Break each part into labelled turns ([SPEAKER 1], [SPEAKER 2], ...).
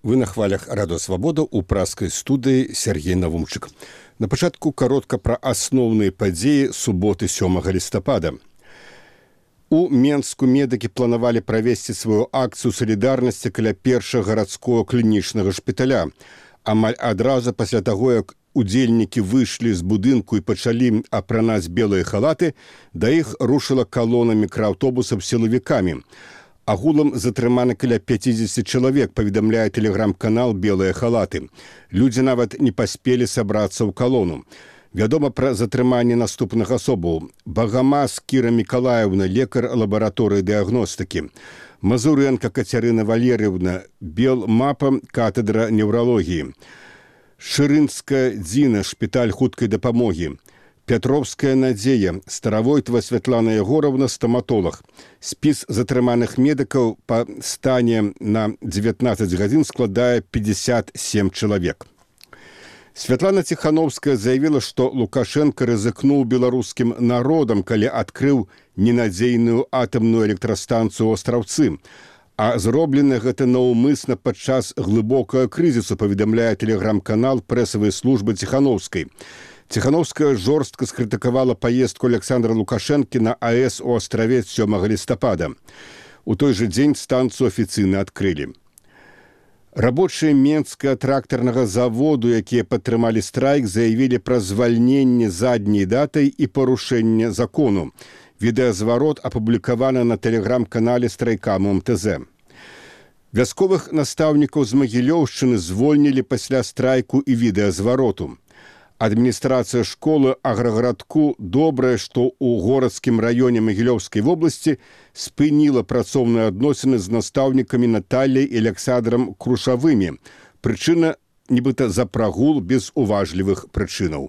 [SPEAKER 1] Вы на хвалях Радио Свабода ў праскай студыі Сергей Навумчык. На пачатку каротка пра асноўныя падзеі суботы 7 лістапада. У Менску медыкі планавалі правесці сваю акцыю салідарнасці каля першага гарадскога клінічнага шпіталя. Амаль адразу пасля таго, як удзельнікі выйшлі з будынку і пачалі апранаць белыя халаты, да іх рушыла калона мікрааўтобусаў з сілавікамі. Агулам затрыманы каля 50 чалавек, паведамляе тэлеграм-канал «Белыя халаты». Людзі нават не паспелі сабрацца ў калону. Вядома пра затрыманне наступных асобаў. Багамаз Кіра Мікалаевна, лекар лабараторыі дыягностыкі. Мазуренко Кацярына Валерьевна, Белмапа, катедра неврологіі. Шырынская Дзіна, шпіталь хуткай дапамогі. Пятровская Надзея, Старавойтова Святлана Егоровна, стаматолог. Спіс затрыманых медыкаў па стане на 19 гадзін складае 57 чалавек. Святлана Ціхановская заявіла, што Лукашенко рызыкнуў беларускім народам, калі адкрыў ненадзейную атамную электрастанцыю ў Астраўцы. А зроблена гэта наўмысна падчас глыбокага крызісу, паведамляе тэлеграм-канал прэсавай службы Ціхановскай. Ціхановская жорстка скрытыкавала паездку Александра Лукашэнкі на АЭС у Астраве 7 лістапада. У той жа дзень станцыю афіцыйна адкрылі. Рабочыя Менскага трактарнага заводу, якія падтрымалі страйк, заявілі пра звальненне задняй датай і парушэнне закону. Відэазварот апублікаваны на тэлеграм-канале страйкаму МТЗ. Вясковых настаўнікаў з Магілёўшчыны звольнілі пасля страйку і відэазвароту. Адміністрацыя школы Аграгарадку добрая, што ў горадскім раёне Магілёўскай вобласці спыніла працоўныя адносіны з настаўнікамі Натальяй і Александром Крушавымі. Прычына нібыта за прагул без уважлівых прычынаў.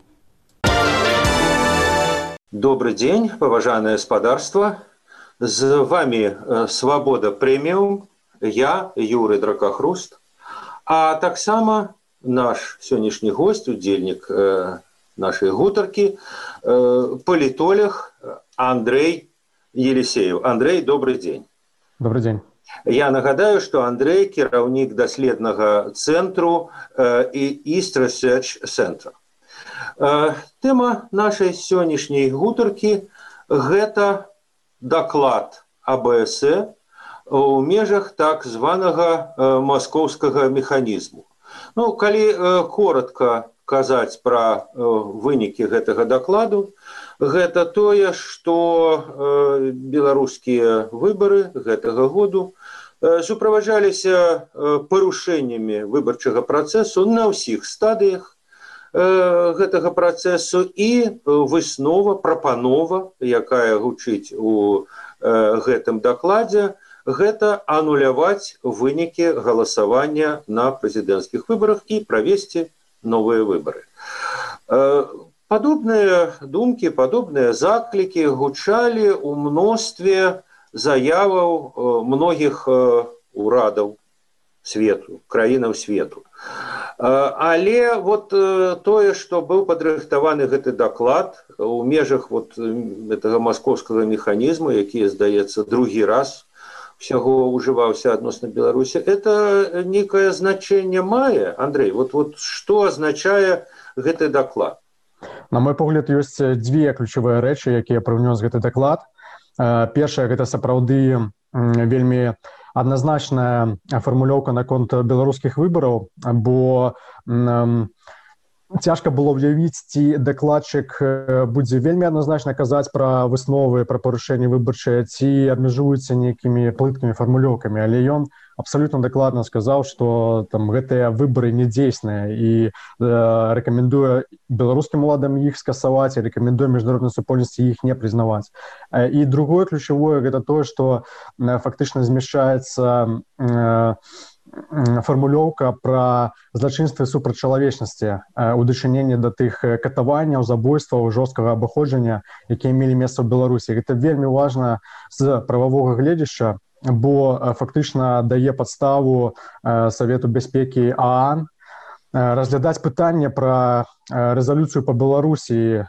[SPEAKER 2] Добрый день, поважанное господарство. З вами Свобода Премиум, я, Юрий Дракохруст, а таксама наш сённяшні гость, удзельнік нашай гутаркі, палітолог Андрей Елисеев. Андрей, добрый день.
[SPEAKER 3] Добрый день.
[SPEAKER 2] Я нагадаю, што Андрей кіраўнік даследнага цэнтру і East Research Center. Тэма нашай сённяшняй гутаркі – гэта даклад АБС у межах так званага маскоўскага механізму. Ну, калі коротко казаць пра вынікі гэтага дакладу, гэта тое, што беларускія выбары гэтага году суправаджаліся парушэннямі выбарчага працэсу на ўсіх стадыях гэтага працэсу і выснова, прапанова, якая гучыць у гэтым дакладзе, гэта ануляваць вынікі галасавання на прэзідэнцкіх выбарах і правесці новыя выбары. Падобныя думкі, падобныя заклікі гучалі ў мностве заяваў многіх урадаў свету, краінаў свету. Але вот тое, што быў падрыхтаваны гэты даклад у межах вот гэтага маскоўскага механізму, які, здаецца, другі раз всяго ўжываўся адносна Беларусі, это некае значэнне мае, Андрей? Вот што азначае гэты даклад?
[SPEAKER 3] На мой погляд, ёсць дзве ключавыя рэчы, якія прыўнёс гэты даклад. Першае, гэта сапраўды вельмі адназначная фармулёўка наконт беларускіх выбараў, бо цяжка было ўявіць, ці дакладчык будзе вельмі адназначна казаць пра высновы, пра парушэнні выбарчыя, ці абмяжуецца нейкімі плыткімі фармулёўкамі, але ён абсалютна дакладна сказаў, што там гэтыя выбары недзейсныя і рэкамендуе беларускім уладам іх скасаваць, і рэкамендуе міжнароднай супольнасці іх не прызнаваць. І другое ключавое гэта тое, што фактычна змяшчаецца фармулёўка пра злачынствы супраць чалавечнасці у дачыненні да тых катаванняў, забойстваў, жорсткага абыходжання, якія мелі месца ў Беларусі. Гэта вельмі важна з прававога гледзяшча, бо фактычна дае падставу Савету бяспекі ААН разглядаць пытанне пра рэзалюцыю па Беларусі,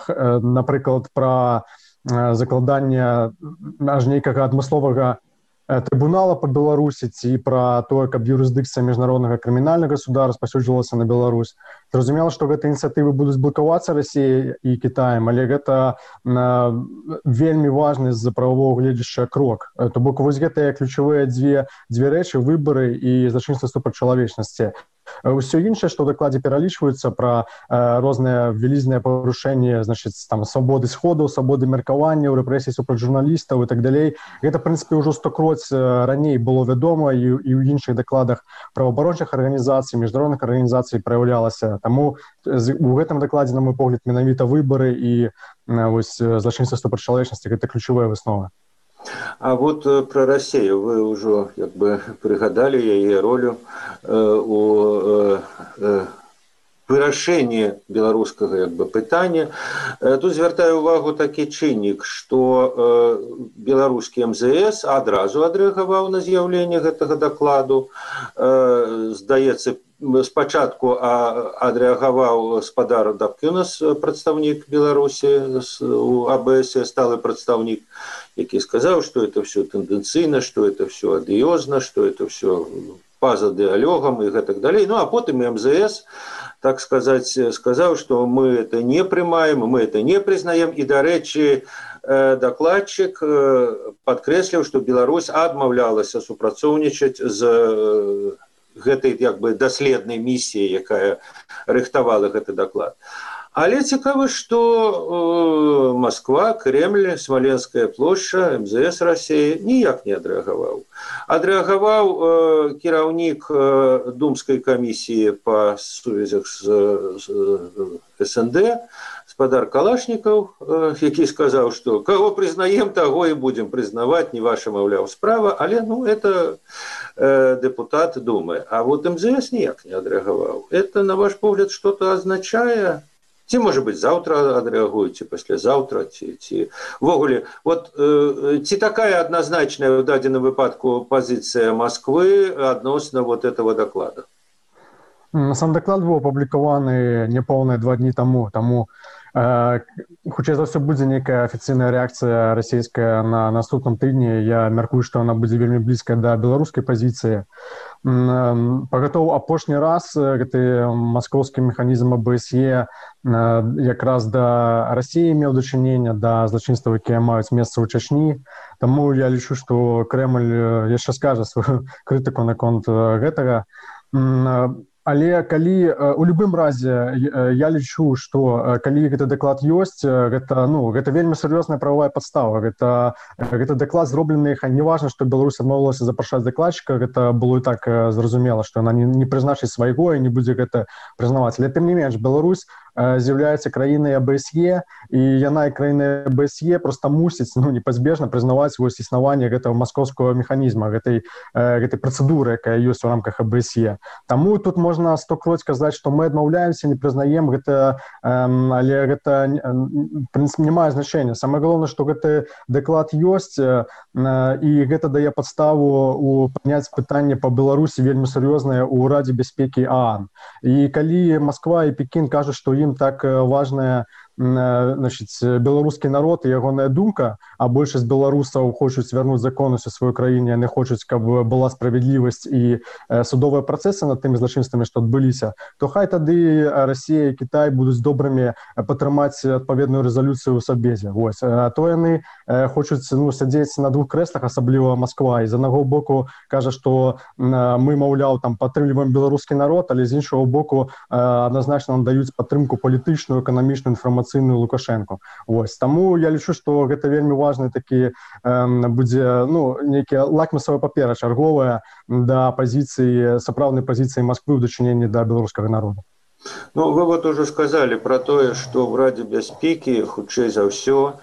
[SPEAKER 3] напрыклад, пра закладанне аж нейкага адмысловага трибунала по Беларусі ці пра тое, каб юрысдыкцыя міжнароднага крымінальнага суда распаўсюджвалася на Беларусь. Зразумела, што гэтыя ініцыятывы будуць блакавацца Расіяй і Кітаем, але гэта вельмі важны з правового гледжача крок. То бок вось гэтыя ключавыя дзве рэчы, выбары і злачынства супраць чалавечнасці. Усё іншае, што ў дакладзе пералічваюцца пра розныя вялізныя парушэнні, значыць, там свабоды сходаў, свабоды меркаванняў, рэпрэсій супраць журналістаў і так далей. Гэта, в прынцыпе, ўжо 100-кроць раней было вядома і ў іншых дакладах праваабарончых арганізацый, міжнародных арганізацый праяўлялася. Таму у гэтым дакладзе, на мой погляд, менавіта выбары і вось злачынства супраць чалавечнасці гэта ключавая выснова.
[SPEAKER 2] А вот про Россию вы уже как бы пригадали яе ролю у вырашэнні беларускага як бы пытання. Тут звяртаю увагу такі чыннік, што беларускі МЗС адразу адрэагаваў на з'яўленне гэтага дакладу. Здаецца, спачатку адрэагаваў спадар Дабкюнас, прадстаўнік Беларусі у АБС, сталы прадстаўнік, які сказаў, што это все тэндэнцыйна, што это все адыёзна, што это все па-за дыалогам і гэтак далей. Ну а потым МЗС, так сказать, сказаў, што мы это не прымаем, мы это не прызнаем. І, дарэчы, дакладчык падкрэсліў, што Беларусь адмаўлялася супрацоўнічаць з гэтай як бы даследнай місіяй, якая рыхтавала гэты даклад. Але цікава, што Москва, Кремль, Смоленская плошча, МЗС России ніяк не адрэагаваў. Адрэагаваў кіраўнік Думскай камісіі па сувязях з СНД, спадар Калашнікаў, які сказаў, што каго прызнаем, таго і будзем прызнаваць, не ваша, маўляў, справа, але ну это депутат Думы. А вот МЗС ніяк не адрэагаваў. Это, на ваш погляд, что-то означае? Ці, можа быць, заўтра адрэагуеце, паслязаўтра, ці ввогуле. Вот ці такая адназначная ў дадзеным выпадку пазіцыя Москвы адносна вот этого доклада?
[SPEAKER 3] Сам даклад быў апублікаваны няпоўныя 2 дні таму, хутчэй за ўсё будзе нейкая афіцыйная рэакцыя расійская на наступным тыдні. Я мяркую, што яна будзе вельмі блізкая да беларускай пазіцыі. Пагатоў апошні раз гэты маскоўскі механізм АБСЕ якраз да Расіі меў дачынення, да злачынстваў, якія маюць месца ў Чачні. Таму я лічу, што Крэмль яшчэ скажа сваю крытыку наконт гэтага. Але калі у любым разе я лічу, што калі гэты даклад ёсць, гэта вельмі сур'ёзная правовая падстава. Гэта даклад зроблены, не важна, што Беларусь адмовілася запрашаць дакладчыка, гэта было і так зразумела, што яна не прызначыць свайго і не будзе гэта прызнаваць. Але тым не менш, Беларусь з'яўляецца краінай АБСЕ, і яна і краіна АБСЕ проста мусіць непазбежна прызнаваць вось існаванне гэтага маскоўскага механізма, гэтай працэдуры, якая ёсць у рамках АБСЕ. Таму тут можна 100-кроць казаць, што мы адмаўляемся, не прызнаем гэта, але гэта в прынцыпе не мае значэння. Самае галоўнае, што гэты даклад ёсць, і гэта дае падставу падняць пытанне па Беларусі вельмі сур'ёзнае ў Радзе бяспекі ААН. І калі Москва і Пекін кажуць, што ім так важная беларускі народ і ягоная думка, а большасць беларусаў хочуць вярнуць законнасць у сваёй краіне, яны хочуць, каб была справядлівасць і судовыя працэсы над тымі злачынствамі, што адбыліся, то хай тады Расія і Кітай будуць добрымі падтрымаць адпаведную рэзалюцыю ў сабезе. А то яны хочуць сядзець на 2 крэслах, асабліва Москва, і з аднаго боку кажа, што мы, маўляў, падтрымліваем беларускі народ, але з іншого боку адназначна нам даюць падтрымку палітычную, эканамічную, інфармацыйную Лукашенко. Таму я лічу, што гэта вельмі важны такі будзе нейкія лакмусавая папера чарговая да пазіцыі, сапраўднай пазіцыі Москвы ў дачыненні да беларускага народа.
[SPEAKER 2] Ну, вы вот уже сказали про тое, што в Раде бяспекі хутчэй за ўсё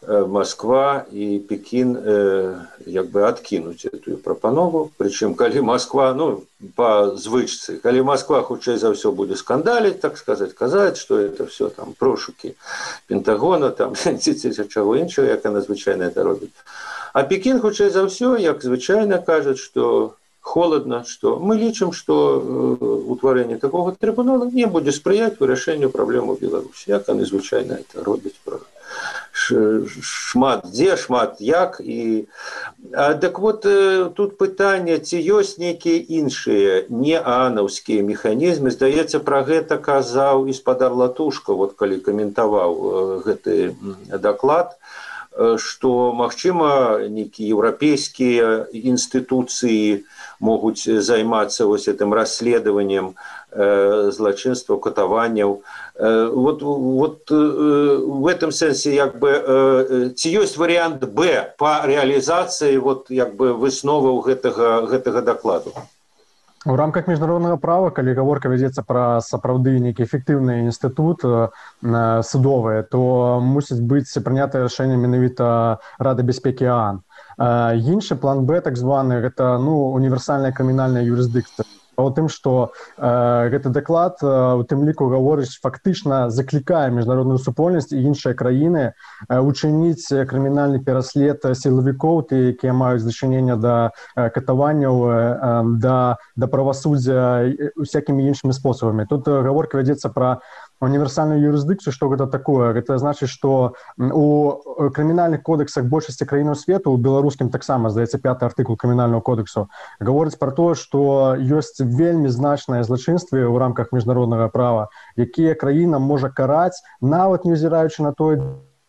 [SPEAKER 2] Москва і Пекін як бы адкінуць эту прапанову. Прычым, калі Москва, па звычцы, калі Москва хутчэй за ўсё будзе скандаліць, так сказаць, казаць, што это все там прошукі Пентагона, там ці чаго іншага, як яна звычайна это робіць. А Пекін хутчэй за ўсё, як звычайна кажуць, што холодно, што мы лічым, што утварэнне такога трыбунала не будзе спрыяць вырашэнню праблем у Беларусі, як яны звычайна это робяць. Шмат дзе, шмат як, і Так вот, тут пытанне, ці ёсць нейкія іншыя неанаўскія механізмы. Здаецца, пра гэта казаў і спадар Латушка, вот калі каментаваў гэты даклад, што, магчыма, нейкія еўрапейскія інстытуцыі могуць займацца вось гэтым расследаваннем злачынстваў, катаванняў. Вот в этом сэнсе як бы ці ёсць варыянт Б па рэалізацыі вот як бы высноваў гэтага дакладу?
[SPEAKER 3] У рамках міжнароднага права, калі гаворка вядзецца пра сапраўды нейкі эфектыўны інстытут судовы, то мусіць быць прынятае рашэнне менавіта Рады бяспекі ААН. Іншы план Б, так званы, гэта універсальная крымінальная юрысдыкцыя. У тым, што гэты даклад у тым ліку гаворыць, фактычна заклікае міжнародную супольнасць і іншыя краіны учыніць крымінальны пераслед сілавікоў, якія маюць дачыненне да катаванняў, да правасуддзя усякімі іншымі спосабамі. Тут гаворка вядзецца пра універсальную юрысдыкцыю. Што гэта такое? Гэта значыць, што у крымінальных кодексах большасці краінаў свету, у беларускім таксама, здаецца, 5-й артыкул крымінальнага кодексу, гаворыць пра тое, што ёсць вельмі значныя злачынствы ў рамках міжнароднага права, якія краіна можа караць, нават не ўзіраючы на тое,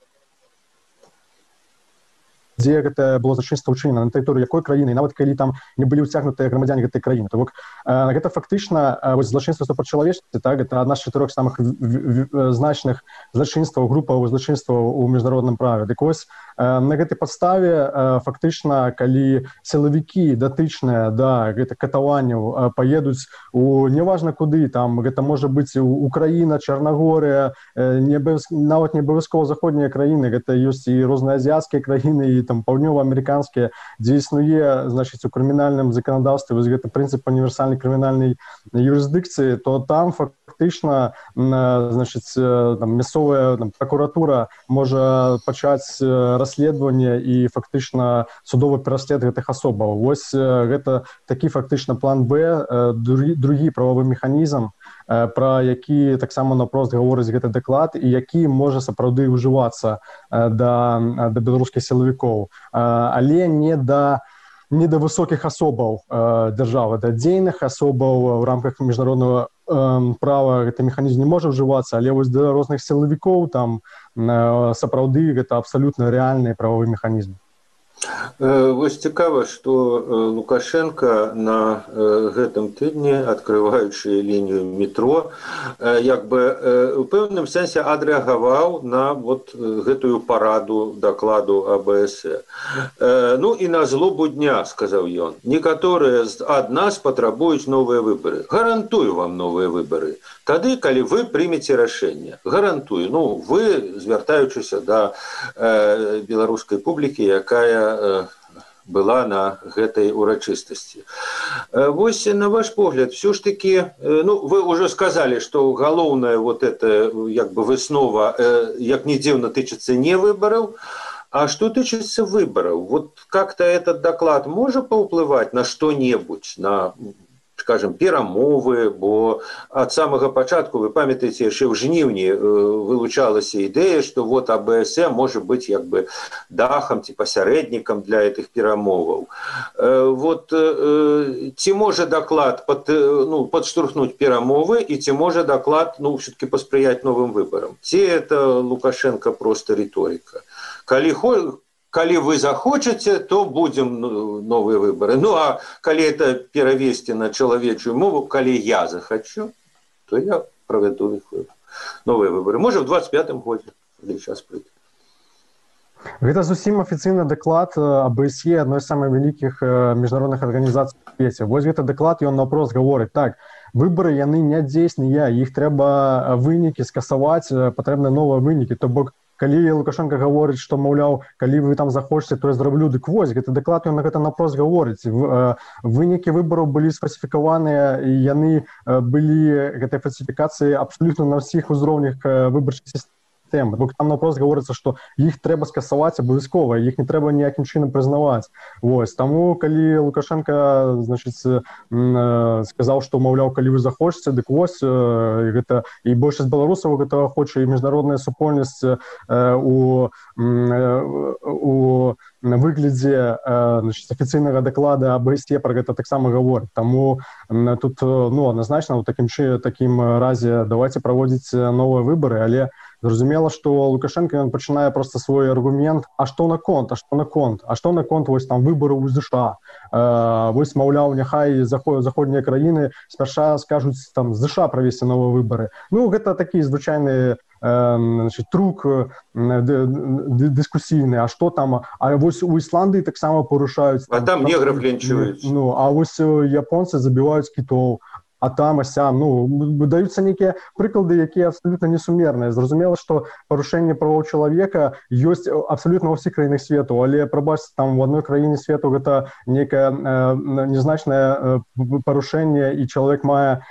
[SPEAKER 3] дзе гэта было злачынства ўчынена, на тэрыторыі якой краіны, і нават калі там не былі ўцягнутыя грамадзяне гэтай краіны. То бок гэта фактычна злачынства супраць чалавечнасці, так, гэта адна з 4 самых значных злачынстваў, групаў злачынстваў у міжнародным праве. Дык вось на гэтай падставе фактычна, калі сілавікі датычныя да гэтых катаванняў паедуць у неважна куды, там гэта можа быць Украіна, Чарнагорыя, нават не абавязкова заходнія краіны, гэта ёсць і розныя азіяцкія краіны, і там паўднёва-амерыканскія, дзе існуе, значыць, у крымінальным заканадаўстве вось гэты прынцып універсальнай крымінальнай юрысдыкцыі, то там фактычна, значыць, мясцовая пракуратура можа пачаць расследаванне і фактычна судовы пераслед гэтых асобаў. Вось гэта такі фактычна план Б, другі правовы механізм, пра які таксама наўпрост гаворыць гэты даклад, і які можа сапраўды ўжывацца да беларускіх сілавікоў, але не да высокіх асобаў дзяржавы, да дзейных асобаў у рамках міжнароднага права гэты механізм не можа ўжывацца, але вось да розных сілавікоў там сапраўды гэта абсалютна рэальны правовы механізм.
[SPEAKER 2] Вось цікава, што Лукашенко на гэтым тыдні, адкрываючы лінію метро, як бы у пэўным сэнсе адрэагаваў на вот гэтую параду дакладу АБС. Ну і на злобу дня, сказаў ён, некаторыя ад нас патрабуюць новыя выбары. Гарантую вам новыя выбары. Тады, калі вы прымеце рашэнне. Гарантую. Ну, вы, звяртаючыся да беларускай публікі, якая была на гэтай урачыстасці. Вось, на ваш погляд, все ж таки, ну, вы уже сказали, что галоўная вот эта, як бы, выснова, як не дзіўна, тычыцца не выборов, а что тычыцца выборов? Вот как-то этот доклад может паўплываць на что-небудзь, на, скажем, перамовы, бо ад самага пачатку, вы памятаеце, яшчэ ў жніўні вылучалася ідэя, што вот АБС можа быць як бы дахам ці пасярэднікам для этих перамоваў. Вот ці можа даклад падштурхнуць перамовы, і ці можа даклад, ну, все-таки паспрыяць новым выбарам? Ці это Лукашенко просто риторика? Калі вы захочаце, то будем новыя выборы. Ну, а калі это перавесці на чалавечую мову, калі я захочу, то я правяду новыя выборы. Можа, в 25-м годзе, калі час прыйдзе.
[SPEAKER 3] Гэта зусім афіцыйны даклад АБСЕ, адной з самых вялікіх міжнародных арганізацый у свеце. Вось гэты даклад, ён наўпрост гаворыць, так, выборы, яны не дзейсныя, іх трэба вынікі скасаваць, патрэбны новыя вынікі. То бок, калі Лукашенко гаворыць, што, маўляў, калі вы там захочаце, то я зраблю, дык вось, гэты даклад, ён на гэта наўпрост гаворыць. Вынікі выбараў былі сфальсіфікаваныя, і яны былі, гэтай фальсіфікацыі абсалютна на ўсіх узроўнях выбарчай сістэмы. сістэмы. Там напрост гаворыцца, што іх трэба скасаваць абавязкова, іх не трэба ніякім чынам прызнаваць. Вось. Таму калі Лукашенко, значыць, сказаў, што, маўляў, калі вы захочаце, дык вось гэта і большасць беларусаў гэтага хоча, і міжнародная супольнасць у выглядзе афіцыйнага даклада АБСЕ пра гэта таксама гаворыць. Таму тут адназначна ў такім разе давайте праводзіць новыя выбары, але зразумела, што Лукашенко ён пачынае проста свой аргумент, а што наконт вось там выбараў у ЗША. Вось, маўляў, няхай заходнія краіны спярша скажуць там ЗША правесці новыя выбары. Гэта такі звычайны трук дыскусійны, а што там, а вось у Ісландыі таксама парушаюць,
[SPEAKER 2] а там негров лінчуюць,
[SPEAKER 3] а вось японцы забіваюць кітоў, а там, а сям, даюцца нейкія прыклады, якія абсалютна несумерныя. Зразумела, што парушэнне правоў чалавека ёсць абсалютна ва ўсіх краінах свету, але, прабачце, там у адной краіне свету гэта нейкае незначнае парушэнне, і чалавек мае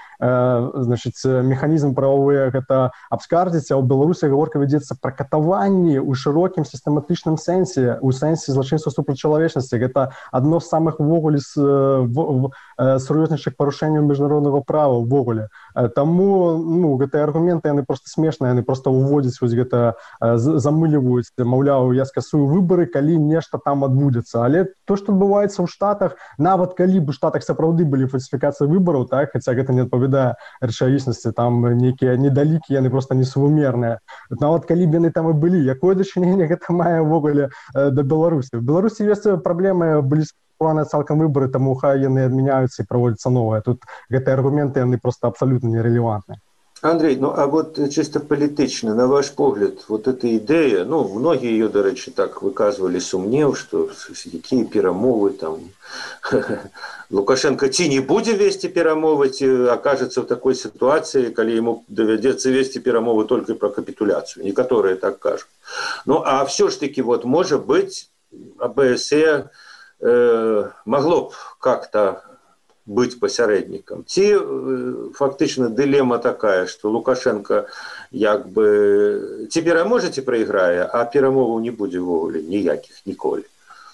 [SPEAKER 3] механізм правовы гэта абскардзіць, а ў Беларусі гаворка вядзецца пра катаванні ў шырокім сістэматычным сэнсе, у сэнсе злачынства супраць чалавечнасці. Гэта адно з самых увогуле сур'ёзнейшых парушэнняў міжнароднага права ўвогуле. Таму гэтыя аргументы, яны проста смешныя, яны проста уводзяць вось гэта, замыліваюць, маўляў, я скасую выбары, калі нешта там адбудзецца. Але то, што адбываецца ў Штатах, нават калі б у Штатах сапраўды былі фальсіфікацыі выбараў, так, хаця гэта не адпавядае рэчаіснасці, там нейкія недалікі, яны проста несумерныя. Нават калі б яны там і былі, якое дачыненне гэта мае ўвогуле да Беларусі? В Беларусі ёсць праблемы, былі скасаваныя цалкам выбары, таму хай яны адмяняюцца і праводзяцца новыя. Тут гэтыя аргументы, яны проста абсалютна нерелевантныя.
[SPEAKER 2] Андрей, а вот чисто политично, на ваш погляд, вот эта идея, многие ее, до речи, так выказывали сумнев, что какие перамовы там, Лукашенко ці не будет вести перамовы, ці окажется в такой ситуации, когда ему доведется вести перамовы только про капитуляцию. Некоторые так кажут. А все ж таки, вот, может быть, АБСЕ могло бы как-то быть посередником. Ці фактично дилемма такая, что Лукашенко як бы ці пераможете проиграе, а перамоваў не будзе ввогуле ніякіх ніколі.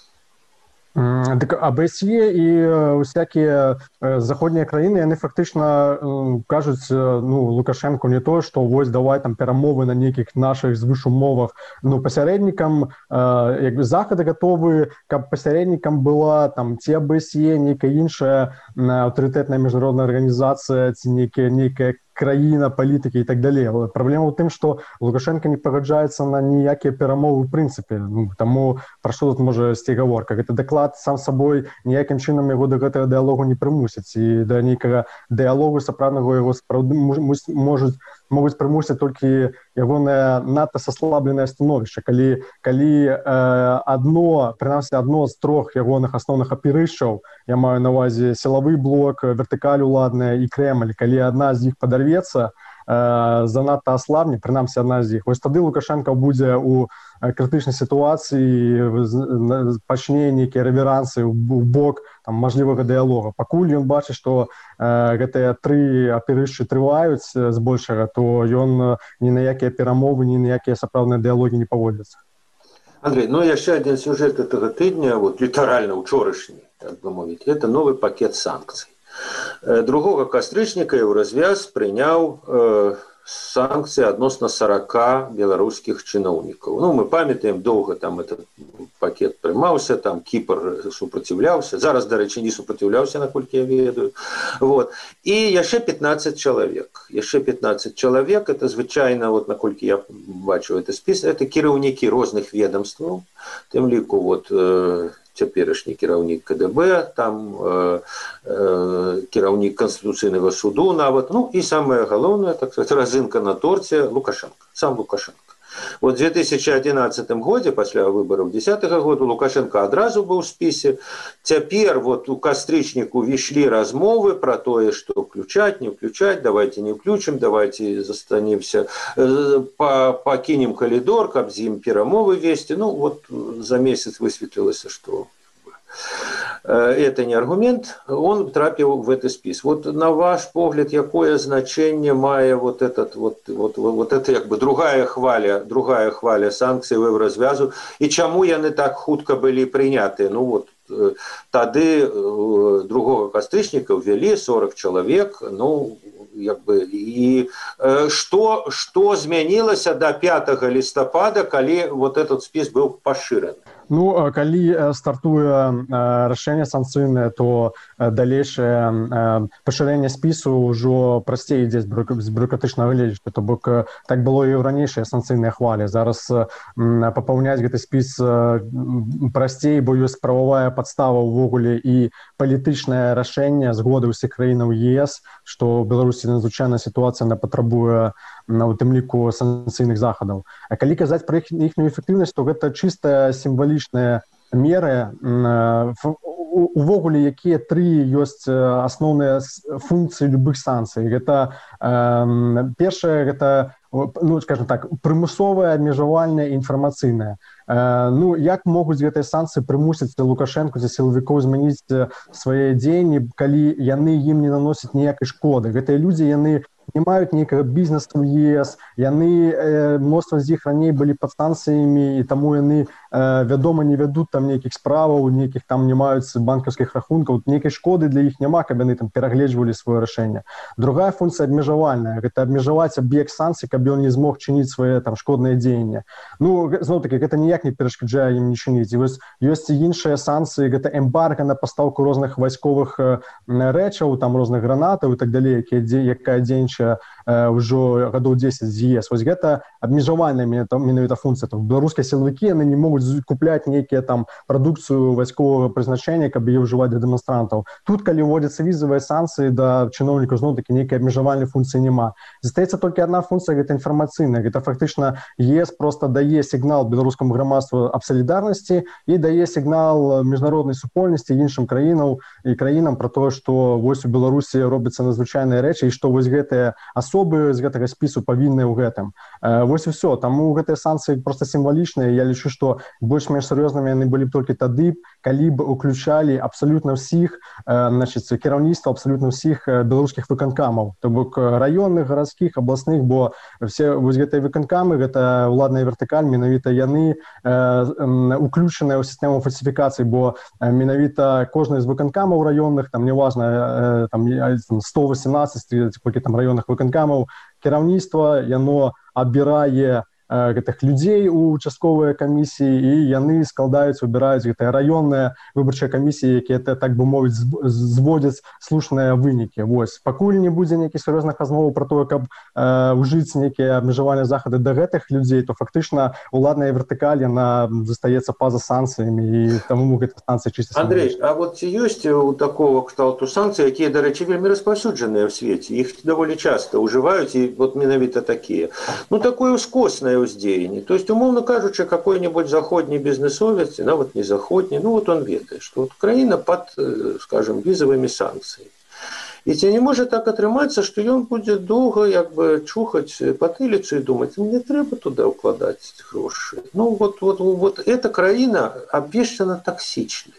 [SPEAKER 3] Так АБСЕ і усякія заходнія краіны, яны фактычна кажуць Лукашенку не то, што вось давай там перамовы на нейкіх нашых звышумовах. Пасярэднікам як бы захады гатовы, каб пасярэднікам была там ці АБСЕ, нейкая іншая аўтарытэтная міжнародная арганізацыя, ці нейкая краіна, палітыкі і так далей. Праблема ў тым, што Лукашенко не пагаджаецца на ніякія перамовы ў прынцыпе. Таму пра што тут можа ісці гаворка? Гэты даклад сам сабой ніякім чынам яго да гэтага дыялогу не прымусіць. І да нейкага дыялогу сапраўднага яго могуць прымусіць толькі ягонае надта саслабленае становішча. Калі прынамсі адно з трох ягоных асноўных апірышчаў, я маю на ўвазе сілавы блок, вертыкаль уладная і Крэмль, калі адна з іх падарвецца, занадта аслабне, прынамсі адна з іх, вось тады Лукашенко будзе ў крытычнай сітуацыі, пачне нейкія рэверансы ў бок мажлівага дыялога. Пакуль ён бачыць, што гэтыя тры апірышчы трываюць збольшага, то ён ні на якія перамовы, ні на якія сапраўдныя дыялогі не паводзяцца.
[SPEAKER 2] Андрей, яшчэ адзін сюжэт гэтага тыдня, літаральна ўчорашні, так бы мовіць, это новы пакет санкцый. 2 кастрычніка Еўразвяз прыняў санкцыі адносна 40 беларускіх чыноўнікаў. Мы памятаем, доўга там этот пакет прымаўся, там Кіпр супраціўляўся, зараз, дарэчы, не супраціўляўся, наколькі я ведаю. І яшчэ 15 чалавек. Яшчэ 15 чалавек, это звычайна, наколькі я бачу этот спіс, это кіраўнікі розных ведомстваў, тым ліку цяперашні кіраўнік КДБ, там кіраўнік Канстытуцыйнага суду нават, і самае галоўнае, так сказать, разынка на торце Лукашенко, сам Лукашенко. В 2011 годзе, пасля выбараў 2010 года, Лукашенко адразу быў у спісе. Цяпер у кастрычніку ішлі размовы пра тое, што ўключаць, не ўключаць, давайте не ўключым, давайте застанемся, пакінем калідор, каб з ім перамовы весці. За месяц высветлілася, што это не аргумент, он трапил в этот спис. Вот на ваш погляд, какое значение мае вот это как бы другая хваля санкций в Еврозвязу, и чему яны так хутка были приняты? Ну вот, тады 2 кастрычніка ввели 40 человек, ну, як бы, и что змянілася до 5 листопада, калі вот этот спіс быў пашыраны?
[SPEAKER 3] Ну, калі стартуе рашэнне санкцыйнае, то далейшае пашырэнне спісу ўжо прасцей ідзе з бюрократычнага гледжання. То бок так было і ў ранейшыя санкцыйныя хвалі. Зараз папаўняць гэты спіс прасцей, бо ёсць прававая падстава ўвогуле і палітычнае рашэнне згоды ўсіх краінаў ЕС, што ў Беларусі надзвычайная сітуацыя патрабуе у тым ліку санкцыйных захадаў. А калі казаць пра іхнюю эфектыўнасць, то гэта чыста сімвалічныя меры. Увогуле, якія 3 ёсць асноўныя функцыі любых санкцый. Гэта першае, гэта, ну, скажем так, прымусовая, абмежавальная, інфармацыйная. Ну, як могуць гэтыя санкцыі прымусіць Лукашэнку ці сілавікоў змяніць свае дзеянні, калі яны ім не наносяць ніякай шкоды? Гэтыя людзі, яны не маюць нейкага бізнесу ў ЕС, мноства з іх раней былі пад санкцыямі, і таму яны, вядома, не вядуць там нейкіх справаў, нейкіх там не маюць банкаўскіх рахункаў, нейкай шкоды для іх няма, каб яны там перагледжвалі сваё рашэнне. Другая функцыя абмежавальная, гэта абмежаваць аб'ект санкцый, каб ён не змог чыніць свае там шкодныя дзеянні. Ну, зноў-такі, гэта ніяк не перашкаджае ім не чыніць. І вось ёсць і іншыя санкцыі, гэта эмбарга на пастаўку розных вайсковых рэчаў, там розных гранатаў і так далей, якая дзейнічае ўжо гадоў 10 з ЕС. Вось гэта абмежавальная менавіта функцыя. Беларускія сілавікі, яны не могуць купляць нейкія там прадукцыю вайсковага прызначэння, каб яе ўжываць для дэманстрантаў. Тут, калі ўводзяцца візавыя санкцыі, да чыноўнікаў зноў-такі нейкай абмежавальнай функцыі няма. Застаецца толькі адна функцыя, гэта інфармацыйная. Гэта фактычна ЕС проста дае сігнал беларускаму грамадству аб салідарнасці і дае сігнал міжнароднай супольнасці іншым краінам пра тое, што вось у Беларусі робяцца надзвычайныя рэчы і што вось гэтыя асобы з гэтага спісу павінны ў гэтым. Вось і ўсё. Таму гэтыя санкцыі проста сімвалічныя. Я лічу, што больш-менш сур'ёзнымі яны былі толькі тады, калі б уключалі абсалютна ўсіх, кіраўніцтва абсалютна ўсіх беларускіх выканкамаў, то бок раённых, гарадскіх, абласных, бо все вось гэтыя выканкамы, гэта ўладная вертыкаль, менавіта яны уключаныя ў сістэму фальсіфікацый, бо менавіта кожны з выканкамаў раённых, там неважна, там 118, колькі там раённых выканкамаў, кіраўніцтва, яно абірае гэтых людзей у участковыя камісіі, і яны складаюць, выбіраюць гэтыя раённыя выбарчыя камісіі, якія, так бы мовіць, зводзяць слушныя вынікі. Вось. Пакуль не будзе нейкіх сур'ёзных размоваў пра тое, каб ужыць нейкія абмежавальныя захады да гэтых людзей, то фактычна уладная вертыкаль, яна застаецца па-за санкцыямі, і таму гэтыя санкцыі чыста сімвалічныя.
[SPEAKER 2] Андрей, а вот ці ёсць у такого кшталту санкцыі, якія, дарэчы, вельмі распаўсюджаныя ў свеце? Іх даволі часта ўжываюць, і вот менавіта такія. Ну, такое ускоснае ўздзеянне. То есть, умоўно кажучы, какой-нибудь заходні бізнесовец, нават не заходні, ну вот он ведае, што вот краіна пад, скажем, візавымі санкцыямі. І ці не можа так атрымацца, што ён будзе доўга як бы чухаць патыліцу і думаць, мне трэба туды ўкладаць грошы. Ну вот эта краіна абвешчана токсичной.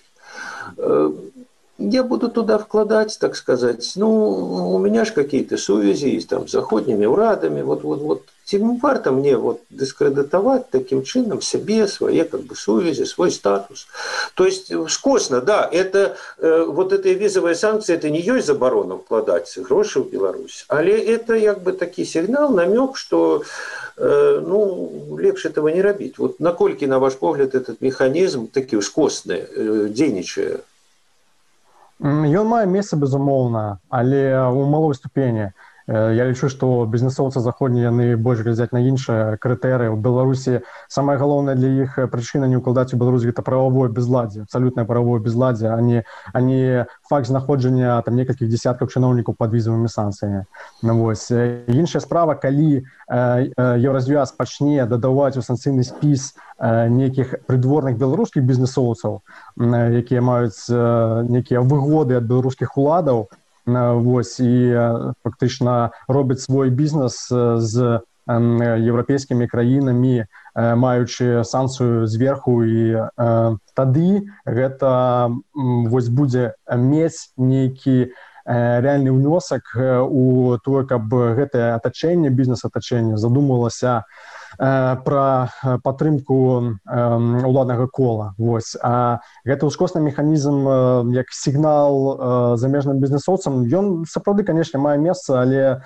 [SPEAKER 2] Я буду туда вкладать, так сказать, ну, у меня же какие-то связи там, с заходними урадами, вот, тем варто мне вот дискредитовать таким чином себе, свои как бы связи, свой статус. То есть, скосно, да, это, вот эти визовые санкции, это не есть заборона вкладать гроши в Беларусь, але это как бы такой сигнал, намек, что ну, лепш этого не робить. Вот накольки, на ваш погляд, этот механизм такой скосный, дзейнічае?
[SPEAKER 3] Ён мае месца, безумоўна, але ў малой ступені. Я лічу, што бізнесоўцы заходнія, яны больш глядзяць на іншыя крытэрыі. У Беларусі самая галоўная для іх прычына не ўкладаць у Беларусь гэта прававое безладдзе, абсалютнае прававое безладдзе, а не факт знаходжання там некалькіх дзесяткаў чыноўнікаў пад візавымі санкцыямі. Вось. Іншая справа, калі Еўразвяз пачне дадаваць у санкцыйны спіс нейкіх прыдворных беларускіх бізнесоўцаў, якія маюць нейкія выгоды ад беларускіх уладаў, вось, і фактычна робяць свой бізнес з еўрапейскімі краінамі, маючы санкцыю зверху, і тады гэта вось будзе мець нейкі рэальны ўнёсак у тое, каб гэтае атачэнне, бізнес-атачэнне задумалася пра падтрымку ўладнага кола. Вось. А гэты ўскосны механізм як сігнал замежным бізнесоўцам, ён сапраўды, канешне, мае месца,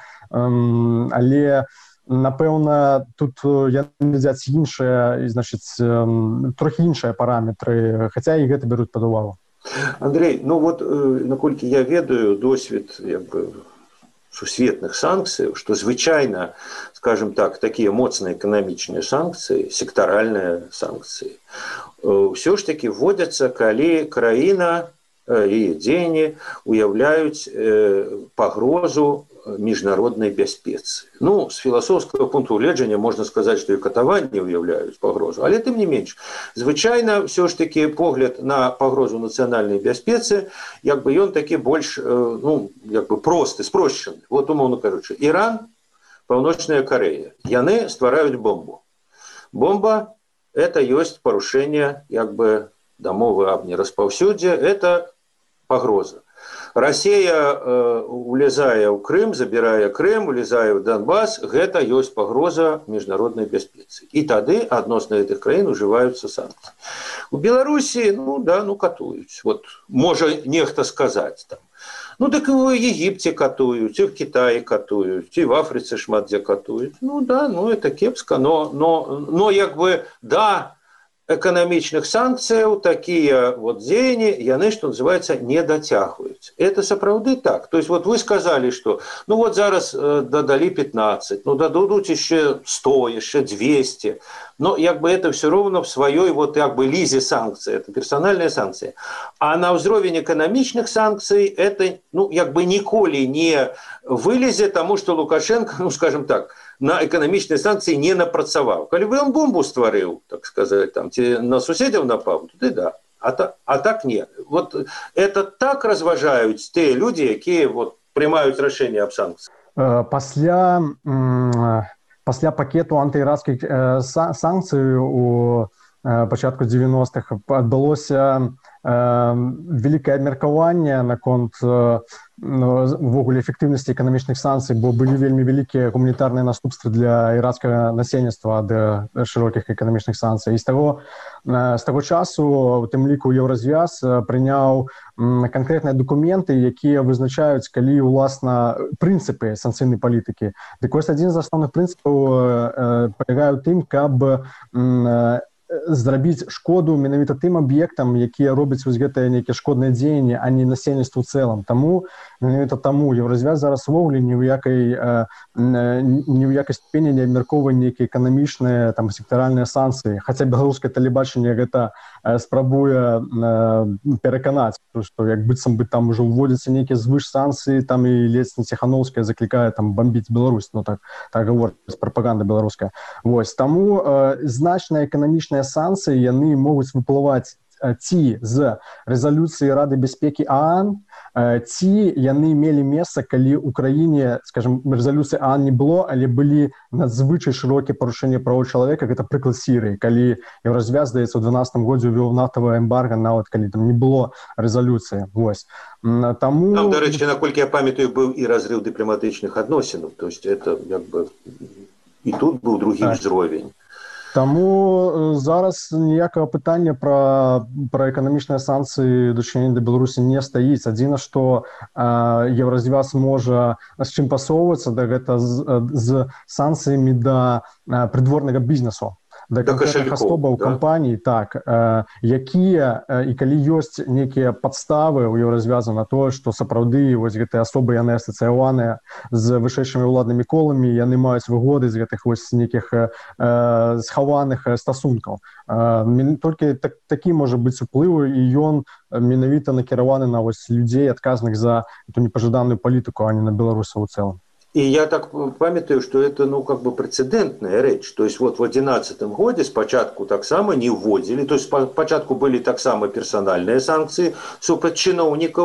[SPEAKER 3] але напэўна, тут яны взяць іншыя, значыць, трохі іншыя параметры, хаця і гэта бяруць пад увагу.
[SPEAKER 2] Андрей, ну вот, наколькі я ведаю досвед сусветных санкцый, што звычайна, скажем так, такія моцныя эканамічныя санкцыі, сектаральныя санкцыі, ўсё ж такі вводзяцца, калі краіна, яе дзеянні уяўляюць пагрозу міжнароднай бяспецы. Ну, з філасофскага пункту гледжання можна сказаць, што і катаванні ўяўляюць пагрозу, але тым не менш, звычайна ўсё ж такі погляд на пагрозу нацыянальнай бяспецы, як бы ён такі больш, ну, як бы просты, спрошчаны. Вот, умоўна кажучы, Іран, Паўночная Карэя, яны ствараюць бомбу. Бомба – это ёсць парушэнне, як бы, дамовы аб нераспаўсюдзе, это пагроза. Россия улезае ў Крым, забірае Крым, улезае ў Донбасс, гэта ёсць пагроза міжнароднай бяспецы. І тады адносна гэтых краін ужываюцца санкцыі. У Беларусі, ну да, ну катуюць. Вот можа нехта сказаць там. Ну так і ў Егіпце катуюць, і в Китаі катуюць, і в Афрыцы шмат дзе катуюць. Ну да, ну это кепска, но як бы да, эканамічных санкцыяў такія вот дзеянні, яны, што называецца, не дацягваюць. Это сапраўды так. То есть вот вы сказали, что ну вот зараз дадалі 15, ну дадуць яшчэ 100, яшчэ 200, но як бы это все ровно в сваёй вот як бы лізе санкцыі, это персональная санкцыя. А на ўзровень эканамічных санкцый это ну як бы ніколі не вылезе, таму што Лукашенко, ну скажем так, на эканамічныя санкцыі не напрацаваў. Калі бы ён бомбу стварыў, так сказаць, там, ці на суседзяў напаў, туды да. А так не. Вот это так разважаюць тыя людзі, якія вот прымаюць рашэнне аб санкцыях.
[SPEAKER 3] Пасля пакету антыірацкіх санкцый у пачатку 90-х адбылося вялікае абмеркаванне наконт увогуле эфектыўнасці эканамічных санкцый, бо былі вельмі вялікія гуманітарныя наступствы для ірацкага насельніцтва ад шырокіх эканамічных санкцый. І з таго часу, у тым ліку Еўразвяз прыняў канкрэтныя дакументы, якія вызначаюць, калі уласна прынцыпы санкцыйнай палітыкі. Дык вось адзін з асноўных прынцыпаў палягае ў тым, каб зрабіць шкоду менавіта тым аб'ектам, якія робяць вось гэтыя нейкія шкодныя дзеянні, а не насельніцтву ў цэлым. Менавіта таму Еўразвяз зараз увогуле ні ў якай ступені не абмяркоўвае нейкія эканамічныя там сектаральныя санкцыі. Хаця беларускае тэлебачанне гэта спрабуе пераканаць, што як быццам бы там ужо ўводзяцца нейкія звыш санкцыі, там і ледзь не Ціхановская заклікае там бамбіць Беларусь, ну так гаворыць прапаганда беларуская. Вось таму значныя эканамічныя санкцыі яны могуць выплываць ці з рэзалюцыі Рады бяспекі ААН, ці яны мелі месца, калі ў краіне, скажем, рэзалюцыі ААН не было, але былі надзвычай шырокія парушэнні правоў чалавека. Гэта прыклад Сірыі, калі Еўразвяз, здаецца, ў 2012 годзе увёў нафтавае эмбарга, нават калі там не было рэзалюцыі. Вось. Таму...
[SPEAKER 2] Там, дарэчы, наколькі я памятаю, быў і разрыв дыпламатычных адносінаў. То есть это як бы і тут быў другі ўзровень.
[SPEAKER 3] Таму зараз ніякага пытання пра эканамічныя санкцыі дачынення да Беларусі не стаіць. Адзіна, што Еўразвяз можа з чым пасоўвацца, гэта з санкцыямі да прыдворнага бізнесу, да канкрэтных асобаў кампаній, так, якія, і калі ёсць нейкія падставы ў Еўразвяза на тое, што сапраўды вось гэтыя асобы яны асацыяваныя з вышэйшымі ўладнымі коламі, яны маюць выгоды з гэтых вось нейкіх схаваных стасункаў. Толькі такі можа быць уплыў, і ён менавіта накіраваны на вось людзей, адказных за эту непажаданую палітыку, а не на беларусаў у цэлым.
[SPEAKER 2] И я так памятаю, что это, ну, как бы прецедентная речь. То есть вот в 2011 году спочатку так само не вводили, то есть спочатку были так само персональные санкции супраць чиновников,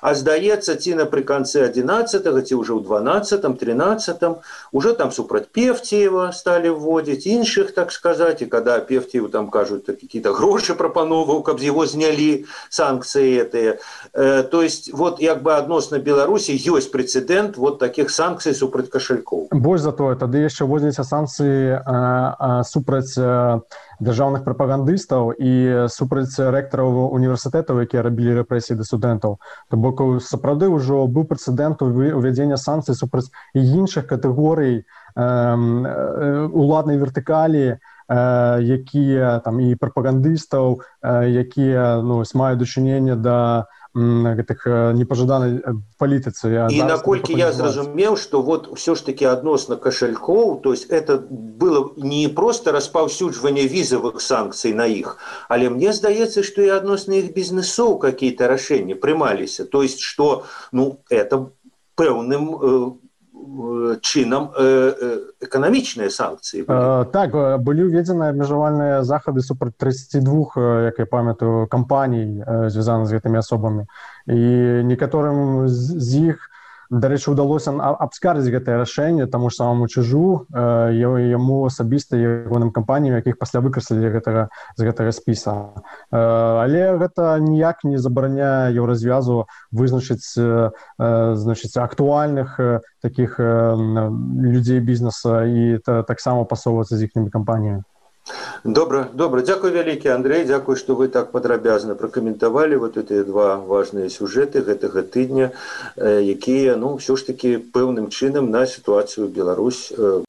[SPEAKER 2] а здаецца, ці напрыканцы 11-го, ці ўжо ў 12-м, 13-м, уже там супраць Певцеева сталі вводзіць, іншых, так сказаць, і когда Певцееву там кажуць, какие-то грошы прапановаў, каб з яго знялі санкцыі гэтыя. То есть, вот як бы адносна Беларусі ёсць прэцэдэнт вот таких санкцый супраць кашалькоў.
[SPEAKER 3] Больш за тое, тады яшчэ вводзяцца санкцыі супраць дзяржаўных прапагандыстаў і супраць рэктараў універсітэтаў, якія рабілі рэпрэсіі да студэнтаў. То бок сапраўды ўжо быў прэцэдэнт увядзення санкцый супраць і іншых катэгорый уладнай вертыкалі, якія там і прапагандыстаў, якія маюць дачыненне да гэтых непажаданай палітыцы.
[SPEAKER 2] І наколькі я зразумеў, што вот все ж таки адносна кашалькоў, то есть это было не просто распаўсюджванне візавых санкцый на іх, але мне здаецца, што і адносна іх бізнесоў какие-то рашэнні прымаліся. То есть, што это пэўным чынам эканамічныя санкцыі.
[SPEAKER 3] Так, былі ўведзены абмежавальныя захады супраць 32, як я памятаю, кампаній, звязаных з гэтымі асобамі. І некаторым з іх, дарэчы, удалося абскардзіць гэтае рашэнне таму ж самому Чижу, яму асабіста ягоным кампаніям, якіх пасля выкраслі з гэтага спіса. Але гэта ніяк не забараняе еўразвязу вызначыць актуальных такіх людзей бізнеса і таксама пасоўвацца з іхнымі кампаніямі.
[SPEAKER 2] Добра. Дзякуй вялікі, Андрэй. Дзякуй, што вы так падрабязна пракаментавалі вот гэтыя два важныя сюжэты гэтага тыдня, якія, ўсё ж такі пэўным чынам на сітуацыю Беларусь.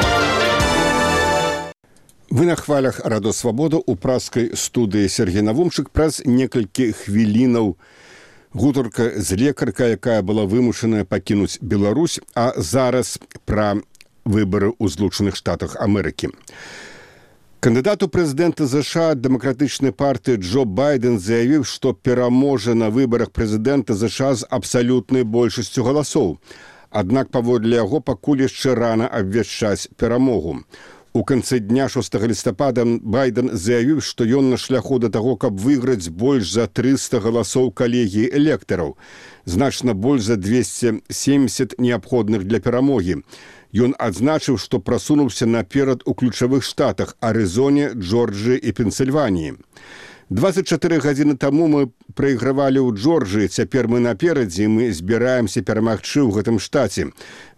[SPEAKER 1] Вы на хвалях Радо Свабода ў праскай студыі Сергей Навумчык. Праз некалькі хвілінаў гутарка з лекарка, якая была вымушаная пакінуць Беларусь, а зараз пра выбары ў Злучаных Штатах Амерыкі. Кандыдат у прэзідэнта ЗША дэмакратычнай партыі Джо Байден заявіў, што пераможа на выбарах прэзідэнта ЗША з абсалютнай большасцю галасоў. Аднак паводле яго пакуль яшчэ рана абвяшчаць перамогу. У канцы дня 6 лістапада Байден заявіў, што ён на шляху да таго, каб выйграць больш за 300 галасоў калегіі электараў, значна больш за 270 неабходных для перамогі. Ён адзначыў, што прасунуўся наперад у ключавых штатах Арызоне, Джорджыі і Пенсільваніі. 24 гадзіны таму мы прайгравалі ў Джорджыі, цяпер мы наперадзе, мы збіраемся перамагчы ў гэтым штаце.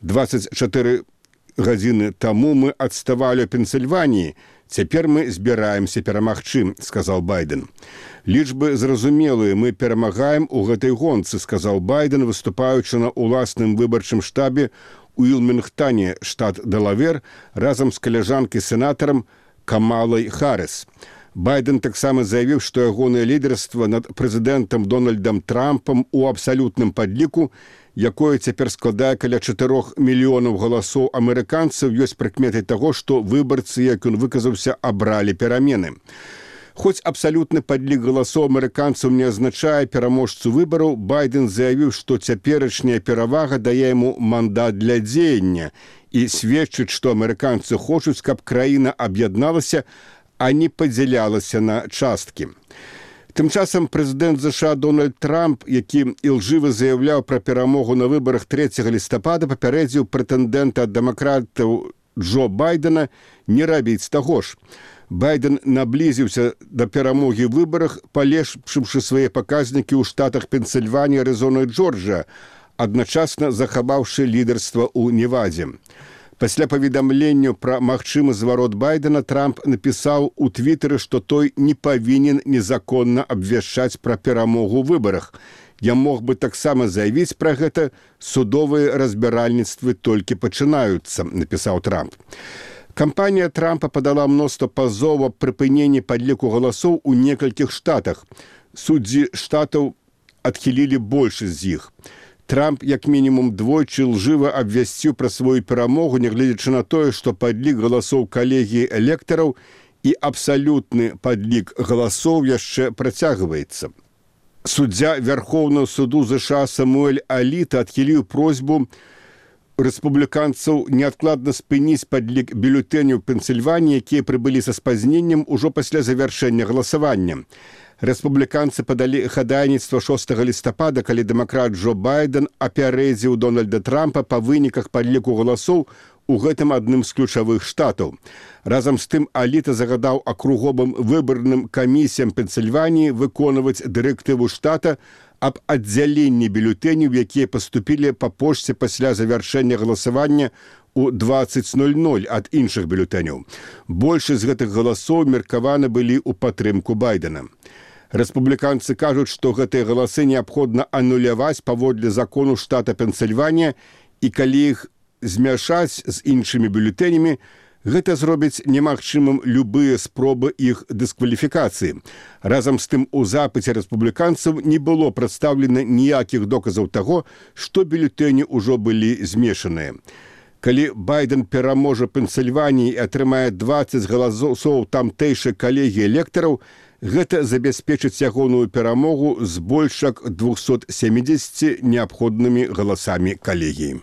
[SPEAKER 1] 24 гадзіны таму мы адставалі ў Пенсільваніі, цяпер мы збіраемся перамагчы, сказаў Байден. Лічбы зразумелыя, мы перамагаем у гэтай гонцы, сказаў Байден, выступаючы на ўласным выбарчым штабе у Уілмінгтане, штат Делавер, разам з каляжанкай-сенатарам Камалай Харріс. Байден таксама заявіў, што ягонае лідарства над прэзідэнтам Дональдам Трампам у абсалютным падліку, якое цяпер складае каля 4 мільёнаў галасоў амерыканцаў, ёсць прыкметай таго, што выбарцы, як ён выказаўся, абралі перамены. Хоць абсалютны падлік галасоў амерыканцаў не азначае пераможцу выбараў, Байден заявіў, што цяперашняя перавага дае яму мандат для дзеяння і сведчыць, што амерыканцы хочуць, каб краіна аб'ядналася, а не падзялялася на часткі. Тым часам прэзідэнт ЗША Дональд Трамп, які ілжыва заяўляў пра перамогу на выбарах 3 лістапада, папярэдзіў прэтэндэнта ад дэмакратаў Джо Байдена не рабіць таго ж. Байден наблізіўся да перамогі ў выбарах, палепшыўшы свае паказнікі ў штатах Пенсільванія, Арызона і Джорджыя, адначасна захаваўшы лідарства ў Невадзе. Пасля паведамлення пра магчымы зварот Байдена Трамп напісаў у твітары, што той не павінен незаконна абвяшчаць пра перамогу ў выбарах. Я мог бы таксама заявіць пра гэта, судовыя разбіральніцтвы толькі пачынаюцца, напісаў Трамп. Кампанія Трампа падала мноства пазоваў аб прыпыненні падліку галасоў у некалькіх штатах. Суддзі штатаў адхілілі большасць з іх. Трамп, як мінімум двойчы лжыва абвясціў пра сваю перамогу, нягледзячы на тое, што падлік галасоў калегіі электараў і абсалютны падлік галасоў яшчэ працягваецца. Суддзя Вярхоўнага суду ЗША Самуэль Аліта адхіліў просьбу рэспубліканцаў неадкладна спыніць падлік бюлетэняў Пенсільваніі, якія прыбылі са спазненнем ужо пасля завяршэння галасавання. Рэспубліканцы падалі хадайніцтва 6 лістапада, калі дэмакрат Джо Байден апярэдзіў Дональда Трампа па выніках падліку галасоў у гэтым адным з ключавых штатаў. Разам з тым Аліта загадаў акруговым выбарным камісіям Пенсільваніі выконваць дырэктыву штата аб аддзяленні бюлетэняў, якія паступілі па пошце пасля завяршэння галасавання у 20:00 ад іншых бюлетэняў. Большасць з гэтых галасоў меркаваны былі ў падтрымку Байдена. Рэспубліканцы кажуць, што гэтыя галасы неабходна ануляваць паводле закону штата Пенсільванія, і калі іх змяшаць з іншымі бюлетэнямі, гэта зробіць немагчымым любыя спробы іх дыскваліфікацыі. Разам з тым у запыце рэспубліканцаў не было прадстаўлена ніякіх доказаў таго, што бюлетэні ўжо былі змешаныя. Калі Байден пераможа Пенсільваніі і атрымае 20 галасоў тамтэйшай калегіі электараў, гэта забяспечыць ягоную перамогу з больш як 270 неабходнымі галасамі калегіі.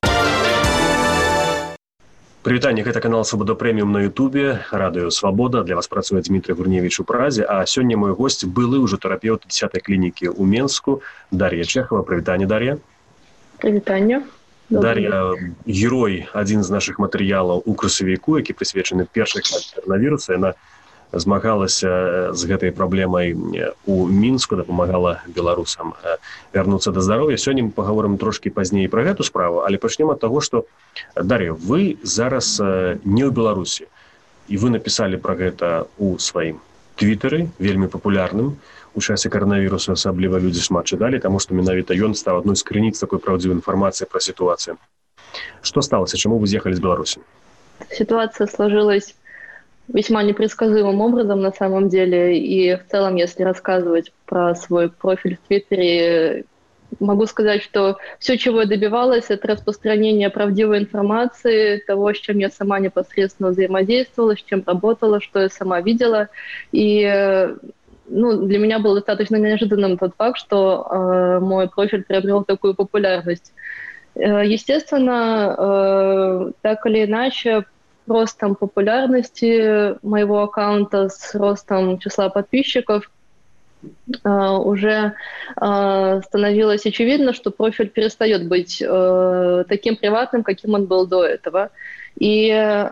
[SPEAKER 4] Прывітанне, гэта канал Свабода Прэміум на Ютубе, радыё Свабода. Для вас працуе Дмітрый Гурневіч у Празе, а сёння мой госць былы ўжо тэрапеўт 10-й клінікі ў Менску, Дар'я Чэхава. Прывітанне, Дар'я.
[SPEAKER 5] Прывітанне.
[SPEAKER 4] Дар'я, герой, адзін з нашых матэрыялаў у красавіку, які прысвечаны першай хвалі каранавіруса. Яна змагалася з гэтай праблемай у Мінску, дапамагала беларусам вярнуцца да здароўя. Сёння мы паговорым трошкі пазней пра гэту справу, але пачнем ад таго, што, Дар'я, вы зараз не ў Беларусі, і вы напісалі пра гэта ў сваім твітары, вельмі папулярным у часе каранавірусу, асабліва людзі шмат чыталі, таму што менавіта ён стаў адной з крыніц такой праўдзівай інфармацыі пра сітуацыю. Што сталася? Чаму вы з'ехалі з Беларусі?
[SPEAKER 5] Ситуация сложилась весьма непредсказуемым образом на самом деле. И в целом, если рассказывать про свой профиль в Твиттере, могу сказать, что все, чего я добивалась, это распространение правдивой информации, того, с чем я сама непосредственно взаимодействовала, с чем работала, что я сама видела. И для меня был достаточно неожиданным тот факт, что мой профиль приобрел такую популярность. Естественно, так или иначе, ростом популярности моего аккаунта, с ростом числа подписчиков уже становилось очевидно, что профиль перестает быть таким приватным, каким он был до этого. И,